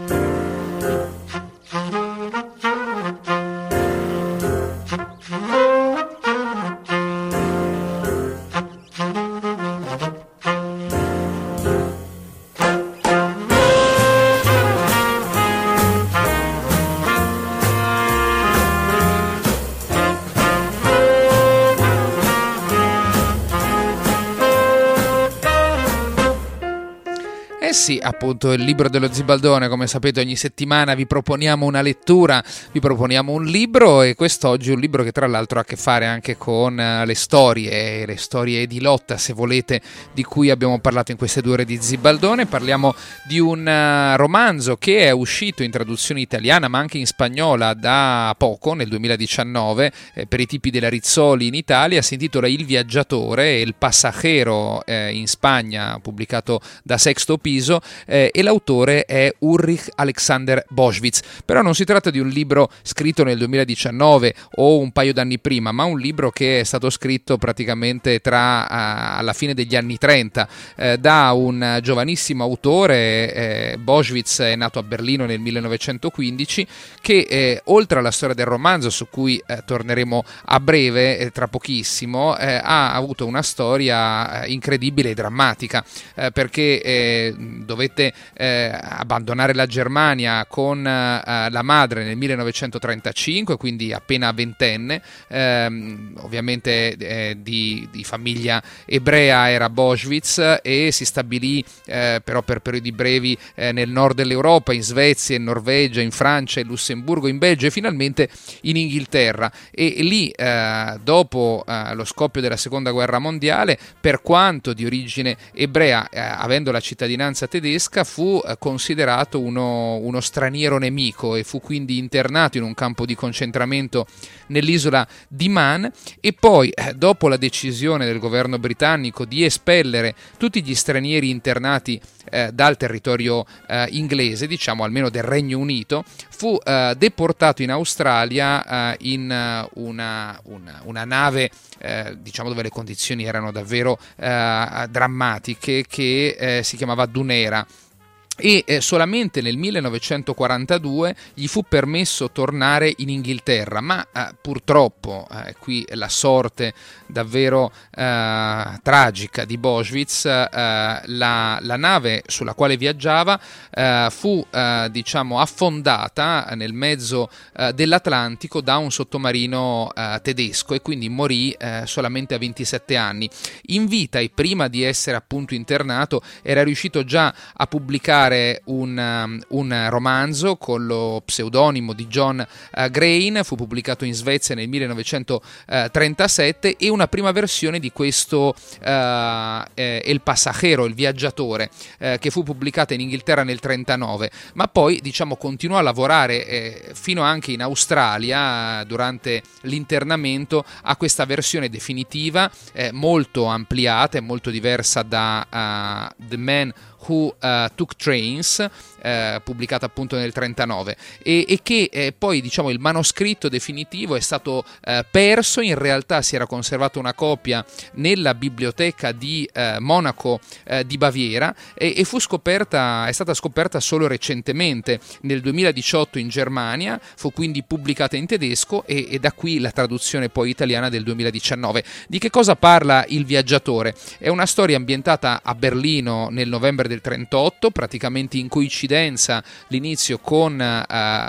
Eh sì, appunto, il libro dello Zibaldone. Come sapete, ogni settimana vi proponiamo una lettura, vi proponiamo un libro, e quest'oggi un libro che tra l'altro ha a che fare anche con le storie, le storie di lotta, se volete, di cui abbiamo parlato in queste due ore di Zibaldone. Parliamo di un romanzo che è uscito in traduzione italiana ma anche in spagnola da poco, nel duemiladiciannove, eh, per i tipi della Rizzoli in Italia. Si intitola Il Viaggiatore, Il Passaggero eh, in Spagna, pubblicato da Sexto Piso. Eh, e l'autore è Ulrich Alexander Boschwitz. Però non si tratta di un libro scritto nel duemiladiciannove o un paio d'anni prima, ma un libro che è stato scritto praticamente tra uh, alla fine degli anni trenta eh, da un giovanissimo autore. eh, Boschwitz è nato a Berlino nel millenovecentoquindici, che eh, oltre alla storia del romanzo, su cui eh, torneremo a breve, eh, tra pochissimo, eh, ha avuto una storia eh, incredibile e drammatica, eh, perché eh, dovette eh, abbandonare la Germania con eh, la madre nel millenovecentotrentacinque, quindi appena ventenne, ehm, ovviamente eh, di, di famiglia ebrea era Boschwitz, e si stabilì eh, però per periodi brevi eh, nel nord dell'Europa, in Svezia, in Norvegia, in Francia, in Lussemburgo, in Belgio e finalmente in Inghilterra. E, e lì eh, dopo eh, lo scoppio della seconda guerra mondiale, per quanto di origine ebrea, eh, avendo la cittadinanza tedesca, fu eh, considerato uno, uno straniero nemico e fu quindi internato in un campo di concentramento nell'isola di Man. E poi eh, dopo la decisione del governo britannico di espellere tutti gli stranieri internati eh, dal territorio eh, inglese, diciamo almeno del Regno Unito, fu eh, deportato in Australia eh, in uh, una, una, una nave eh, diciamo dove le condizioni erano davvero eh, drammatiche, che eh, si chiamava Dunera. e eh, solamente nel millenovecentoquarantadue gli fu permesso tornare in Inghilterra, ma eh, purtroppo eh, qui la sorte davvero eh, tragica di Boschwitz, eh, la, la nave sulla quale viaggiava eh, fu eh, diciamo affondata nel mezzo eh, dell'Atlantico da un sottomarino eh, tedesco e quindi morì eh, solamente a ventisette anni. In vita e prima di essere appunto internato era riuscito già a pubblicare un, un romanzo con lo pseudonimo di John uh, Grain, fu pubblicato in Svezia nel millenovecentotrentasette, e una prima versione di questo uh, eh, El Pasajero, il viaggiatore, eh, che fu pubblicata in Inghilterra nel trentanove, ma poi diciamo continuò a lavorare eh, fino anche in Australia eh, durante l'internamento a questa versione definitiva eh, molto ampliata e molto diversa da uh, The Man Who uh, Took Trains, eh, pubblicata appunto nel trentanove, e, e che eh, poi diciamo il manoscritto definitivo è stato eh, perso. In realtà si era conservata una copia nella biblioteca di eh, Monaco eh, di Baviera e, e fu scoperta, è stata scoperta solo recentemente nel duemiladiciotto in Germania, fu quindi pubblicata in tedesco e, e da qui la traduzione poi italiana del duemiladiciannove. Di che cosa parla Il viaggiatore? È una storia ambientata a Berlino nel novembre del trentotto, praticamente in coincidenza l'inizio con uh,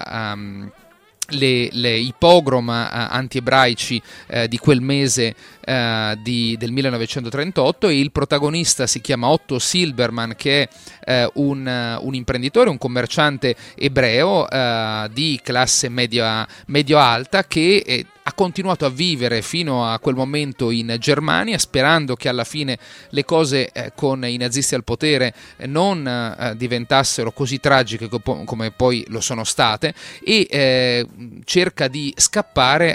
um, le, le, i pogrom uh, anti-ebraici uh, di quel mese uh, di, del millenovecentotrentotto, e il protagonista si chiama Otto Silbermann, che è uh, un, uh, un imprenditore, un commerciante ebreo uh, di classe media, medio-alta che è, ha continuato a vivere fino a quel momento in Germania, sperando che alla fine le cose eh, con i nazisti al potere eh, non eh, diventassero così tragiche co- come poi lo sono state, e eh, cerca di scappare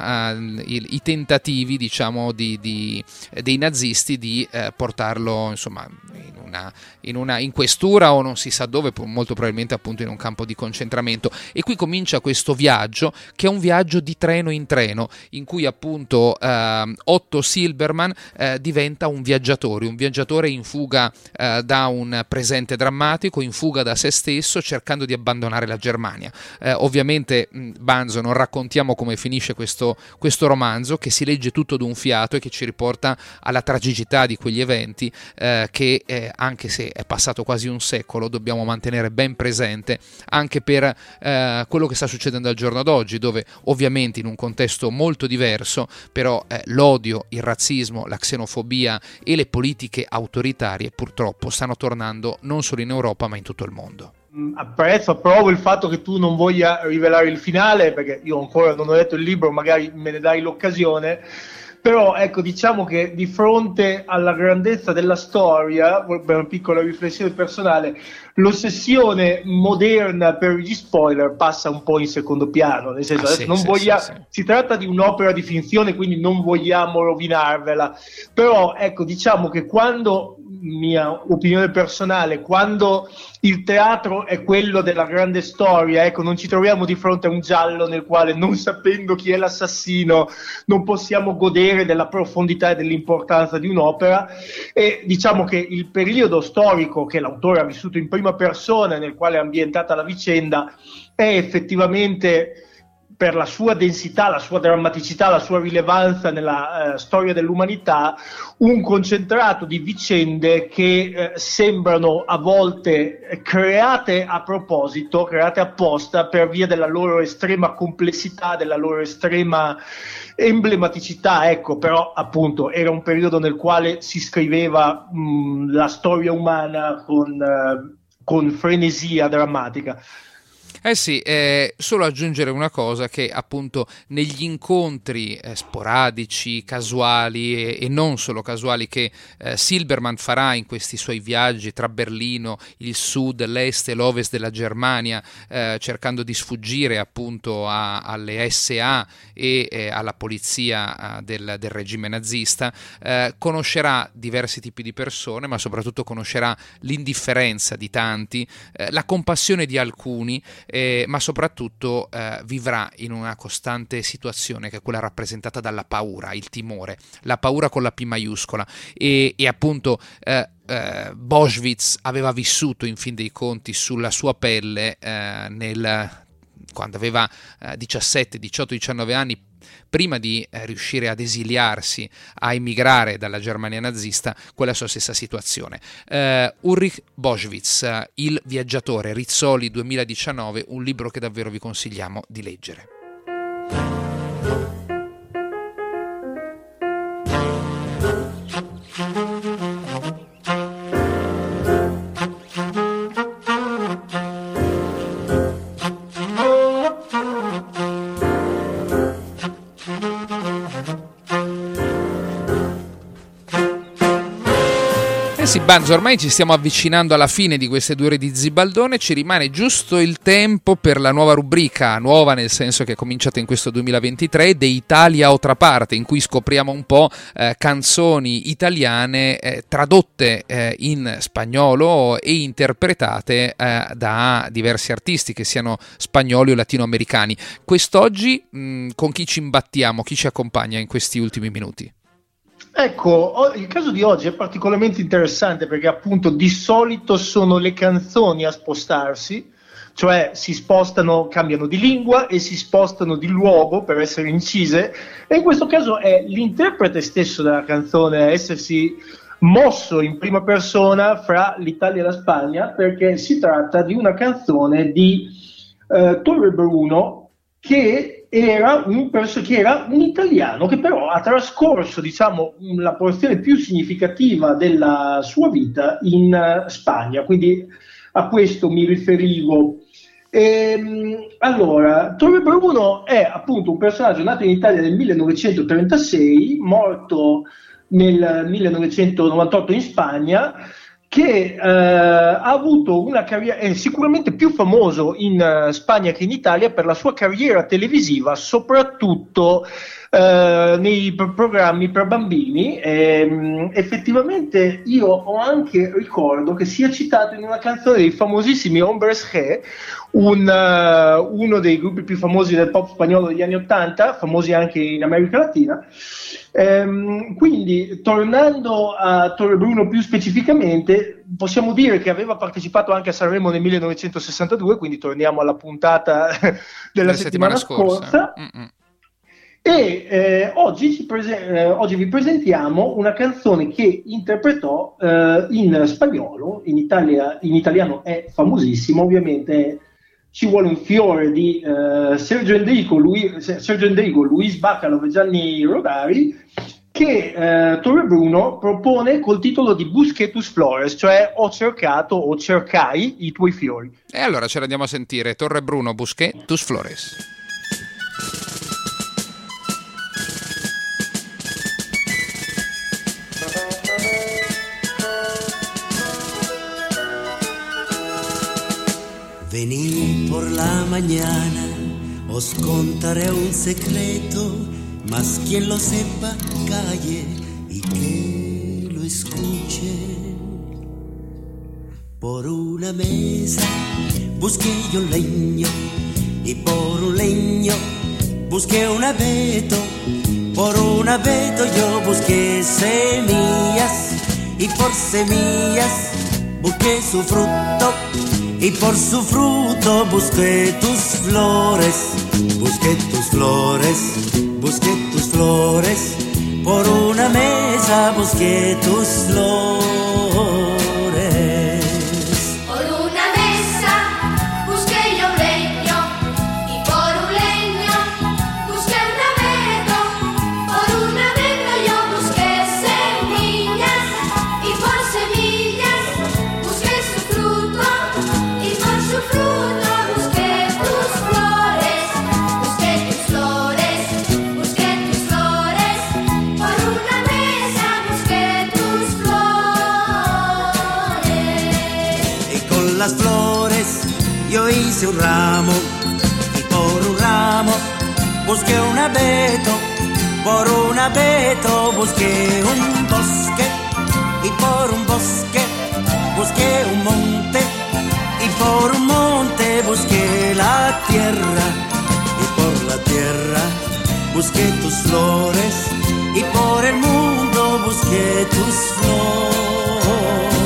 ai tentativi, diciamo, di, di, dei nazisti di eh, portarlo, insomma, in una, in una in questura o non si sa dove, molto probabilmente appunto in un campo di concentramento. E qui comincia questo viaggio, che è un viaggio di treno in treno, in cui appunto eh, Otto Silbermann eh, diventa un viaggiatore, un viaggiatore in fuga eh, da un presente drammatico, in fuga da se stesso, cercando di abbandonare la Germania. Eh, ovviamente, mh, Banzo, non raccontiamo come finisce questo, questo romanzo, che si legge tutto d'un fiato e che ci riporta alla tragicità di quegli eventi eh, che eh, anche se è passato quasi un secolo dobbiamo mantenere ben presente anche per eh, quello che sta succedendo al giorno d'oggi, dove ovviamente in un contesto molto diverso, però eh, l'odio, il razzismo, la xenofobia e le politiche autoritarie purtroppo stanno tornando non solo in Europa ma in tutto il mondo. Apprezzo, approvo il fatto che tu non voglia rivelare il finale, perché io ancora non ho letto il libro, magari me ne dai l'occasione. Però ecco, diciamo che di fronte alla grandezza della storia, per una piccola riflessione personale, l'ossessione moderna per gli spoiler passa un po' in secondo piano, nel senso, ah, adesso sì, non sì, voglia, sì, sì. si tratta di un'opera di finzione, quindi non vogliamo rovinarvela, però ecco, diciamo che quando, mia opinione personale, quando il teatro è quello della grande storia, ecco, non ci troviamo di fronte a un giallo nel quale, non sapendo chi è l'assassino, non possiamo godere della profondità e dell'importanza di un'opera. E diciamo che il periodo storico che l'autore ha vissuto in prima persona, nel quale è ambientata la vicenda, è effettivamente, per la sua densità, la sua drammaticità, la sua rilevanza nella eh, storia dell'umanità, un concentrato di vicende che eh, sembrano a volte create a proposito, create apposta per via della loro estrema complessità, della loro estrema emblematicità, ecco. Però appunto era un periodo nel quale si scriveva mh, la storia umana con, eh, con frenesia drammatica. Eh sì, eh, solo aggiungere una cosa, che appunto negli incontri eh, sporadici, casuali e, e non solo casuali che eh, Silbermann farà in questi suoi viaggi tra Berlino, il sud, l'est e l'ovest della Germania, eh, cercando di sfuggire appunto a, alle S A e eh, alla polizia eh, del, del regime nazista, eh, conoscerà diversi tipi di persone, ma soprattutto conoscerà l'indifferenza di tanti, eh, la compassione di alcuni, Eh, ma soprattutto eh, vivrà in una costante situazione che è quella rappresentata dalla paura, il timore, la paura con la P maiuscola, e, e appunto eh, eh, Boschwitz aveva vissuto in fin dei conti sulla sua pelle eh, nel, quando aveva eh, diciassette, diciotto, diciannove anni, prima di eh, riuscire ad esiliarsi, a emigrare dalla Germania nazista, quella sua stessa situazione. Uh, Ulrich Boschwitz, uh, Il viaggiatore, Rizzoli duemiladiciannove, un libro che davvero vi consigliamo di leggere. Sì, Banzo, ormai ci stiamo avvicinando alla fine di queste due ore di Zibaldone, ci rimane giusto il tempo per la nuova rubrica, nuova nel senso che è cominciata in questo duemilaventitré, De Italia Otra Parte, in cui scopriamo un po' eh, canzoni italiane eh, tradotte eh, in spagnolo e interpretate eh, da diversi artisti, che siano spagnoli o latinoamericani. Quest'oggi mh, con chi ci imbattiamo, chi ci accompagna in questi ultimi minuti? Ecco, il caso di oggi è particolarmente interessante perché appunto di solito sono le canzoni a spostarsi, cioè si spostano, cambiano di lingua e si spostano di luogo per essere incise, e in questo caso è l'interprete stesso della canzone a essersi mosso in prima persona fra l'Italia e la Spagna, perché si tratta di una canzone di eh, Torre Bruno, che era, un perso- che era un italiano che però ha trascorso, diciamo, la porzione più significativa della sua vita in uh, Spagna, quindi a questo mi riferivo. Ehm, allora, Torre Bruno è appunto un personaggio nato in Italia nel millenovecentotrentasei, morto nel millenovecentonovantotto in Spagna, che eh, ha avuto una carriera, è sicuramente più famoso in uh, Spagna che in Italia per la sua carriera televisiva, soprattutto eh, nei pro- programmi per bambini. E, effettivamente io ho anche ricordo che sia citato in una canzone dei famosissimi Hombres G, un, uh, uno dei gruppi più famosi del pop spagnolo degli anni Ottanta, famosi anche in America Latina. Ehm, quindi, tornando a Torre Bruno più specificamente, possiamo dire che aveva partecipato anche a Sanremo nel millenovecentosessantadue, quindi torniamo alla puntata della settimana, settimana scorsa, scorsa. E eh, oggi, ci prese- eh, oggi vi presentiamo una canzone che interpretò eh, in spagnolo, in, Italia, in italiano è famosissimo, ovviamente ci vuole un fiore di uh, Sergio Endrico, Lui, Sergio Endrico, Luis Bacalov e Gianni Rodari, che uh, Torre Bruno propone col titolo di Busqué tus flores, cioè ho cercato o cercai i tuoi fiori. E allora ce l'andiamo a sentire, Torre Bruno, Busqué tus flores. Vení por la mañana, os contaré un secreto, mas quien lo sepa calle y que lo escuche. Por una mesa busqué yo leño y por un leño busqué un abeto. Por un abeto yo busqué semillas y por semillas busqué su fruto. Y por su fruto busqué tus flores, busqué tus flores, busqué tus flores. Por una mesa busqué tus flores. Por una mesa busqué yo leño y por un leño busqué un abeto. Por un abeto yo busqué semillas y por semillas busqué su fruto. Y por su fruto busqué tus flores, busqué tus flores, busqué tus flores. Por una mesa busqué tus flores. Y con las flores yo hice un ramo y por un ramo busqué un abeto. Por un abeto busqué un bosque y por un bosque busqué un monte. Y por un monte busqué la tierra, y por la tierra busqué tus flores, y por el mundo busqué tus flores.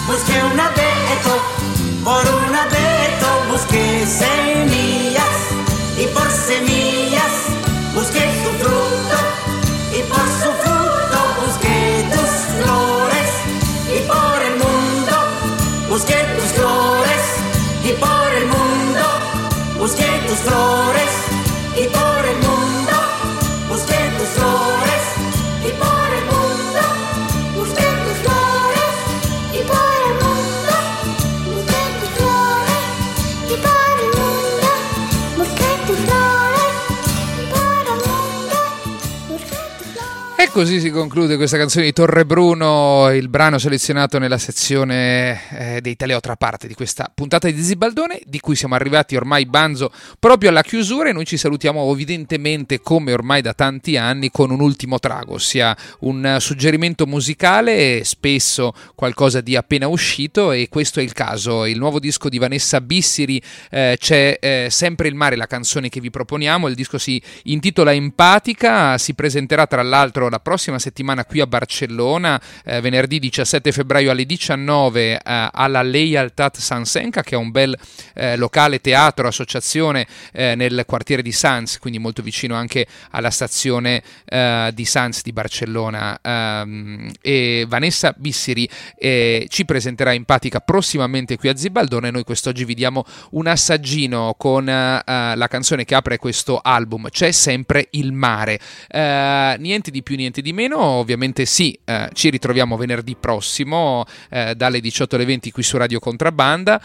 busqué un abeto, por un abeto busqué semillas, y por semillas busqué tu fruto, y por su fruto busqué tus flores, y por el mundo busqué tus flores, y por el mundo busqué tus flores, y por el mundo busqué tus flores, y por el mundo busqué tus flores, y por el mundo busqué tus flores, y por el mundo busqué tus flores, y por el mundo busqué tus flores. E così si conclude questa canzone di Torre Bruno, il brano selezionato nella sezione eh, dei Teleotra parte di questa puntata di Zibaldone, di cui siamo arrivati ormai, Banzo, proprio alla chiusura, e noi ci salutiamo evidentemente, come ormai da tanti anni, con un ultimo trago, ossia un suggerimento musicale, spesso qualcosa di appena uscito, e questo è il caso. Il nuovo disco di Vanessa Bissiri, eh, c'è eh, Sempre il mare, la canzone che vi proponiamo. Il disco si intitola Empatica, si presenterà tra l'altro la prossima settimana qui a Barcellona, eh, venerdì diciassette febbraio alle diciannove eh, alla Lealtat Sansenca, che è un bel eh, locale teatro, associazione eh, nel quartiere di Sants, quindi molto vicino anche alla stazione eh, di Sants di Barcellona. Um, e Vanessa Bissiri eh, ci presenterà Empatica prossimamente qui a Zibaldone, e noi quest'oggi vi diamo un assaggino con uh, la canzone che apre questo album, C'è sempre il mare. Uh, niente di più, niente di meno, ovviamente sì, eh, ci ritroviamo venerdì prossimo eh, dalle diciotto alle venti qui su Radio Contrabbanda,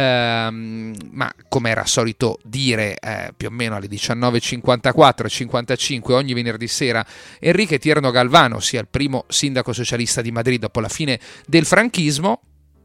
ehm, ma come era solito dire eh, più o meno alle diciannove e cinquantaquattro e cinquantacinque ogni venerdì sera, Enrique Tierno Galvano, sia il primo sindaco socialista di Madrid dopo la fine del franchismo.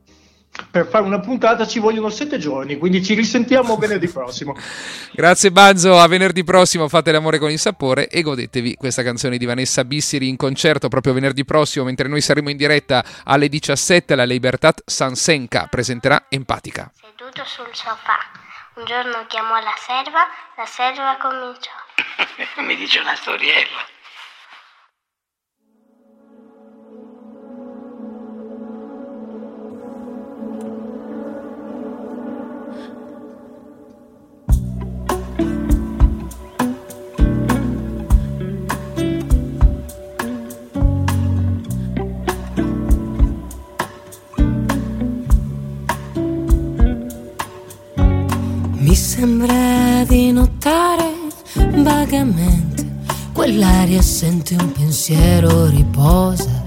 Per fare una puntata ci vogliono sette giorni, quindi ci risentiamo venerdì prossimo. Grazie Banzo, a venerdì prossimo, fate l'amore con il sapore e godetevi questa canzone di Vanessa Bissiri in concerto proprio venerdì prossimo, mentre noi saremo in diretta alle diciassette alla Libertad Sansenca, presenterà Empatica. Seduto sul sofà, un giorno chiamò la serva, la serva cominciò. Mi dice una storiella. Mi sembra di notare vagamente quell'aria, sente un pensiero riposa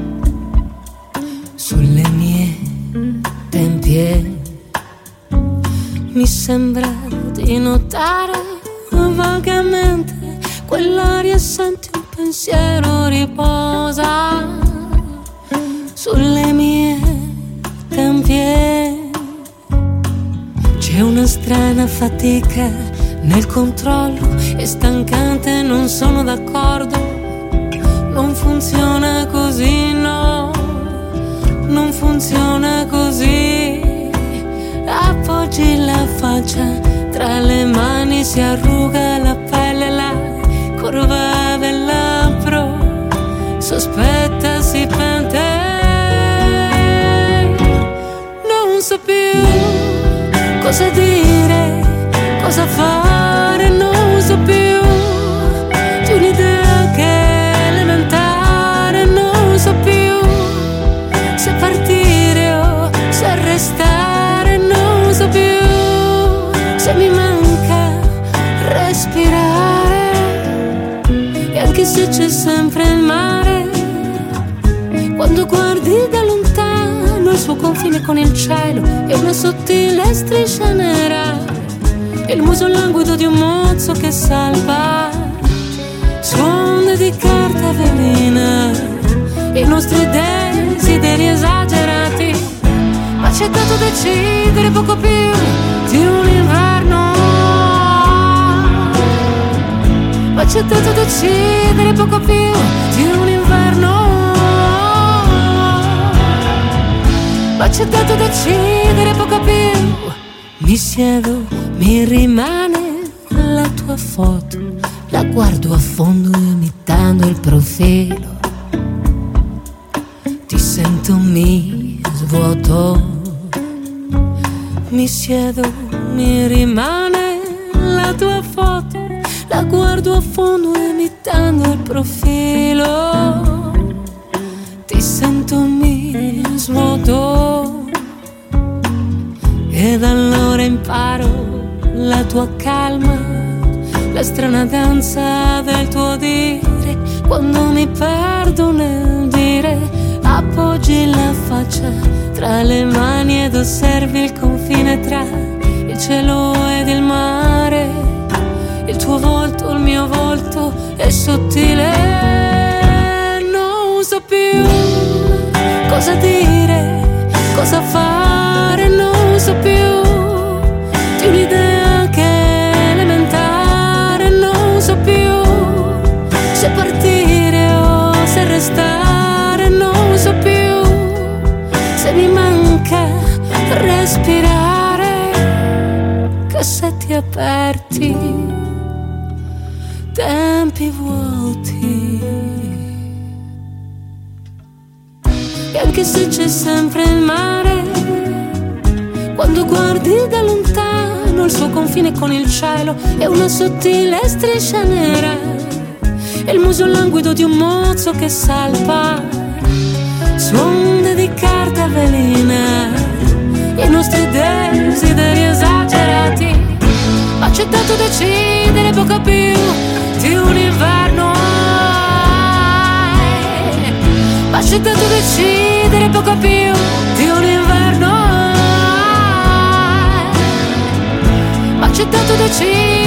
sulle mie tempie. Mi sembra di notare vagamente quell'aria, sente un pensiero riposa sulle mie tempie. C'è una strana fatica nel controllo, è stancante, non sono d'accordo. Non funziona così, no, non funziona così. Appoggi la faccia tra le mani, si arruga la pelle, la curva del labbro, sospetta, si pente. Non so più cosa dire, cosa fare, non so più di un'idea che è elementare, non so più se partire o se restare, non so più se mi manca respirare. E anche se c'è sempre il mare, quando guardi da lontano il suo confine con il cielo è una sottile striscia nera, il muso languido di un mozzo che salva su onde di carta velina i nostri desideri esagerati. Ma c'è dato decidere poco più di un inverno, ma c'è dato decidere poco più di un inverno, ma c'è dato decidere poco più. Mi siedo, mi rimane la tua foto, la guardo a fondo imitando il profilo. Ti sento, mi svuoto. Mi siedo, mi rimane la tua foto, la guardo a fondo imitando il profilo. Ti sento, mi svuoto ed allora imparo la tua calma, la strana danza del tuo dire. Quando mi perdo nel dire, appoggi la faccia tra le mani ed osservi il confine tra il cielo ed il mare. Il tuo volto, il mio volto è sottile. Non so più cosa dire, cosa fare, non so più di un'idea che è elementare. Non so più se partire o se restare. Non so più se mi manca respirare. Cassetti aperti, tempi vuoti. E anche se c'è sempre il mare, quando guardi da lontano il suo confine con il cielo è una sottile striscia nera. E il muso languido di un mozzo che salpa su onde di carta velina. I nostri desideri esagerati, ma c'è tanto decidere, poco più di un inverno. Ma c'è tanto decidere, poco più di un inverno. Ma c'è tanto decidere.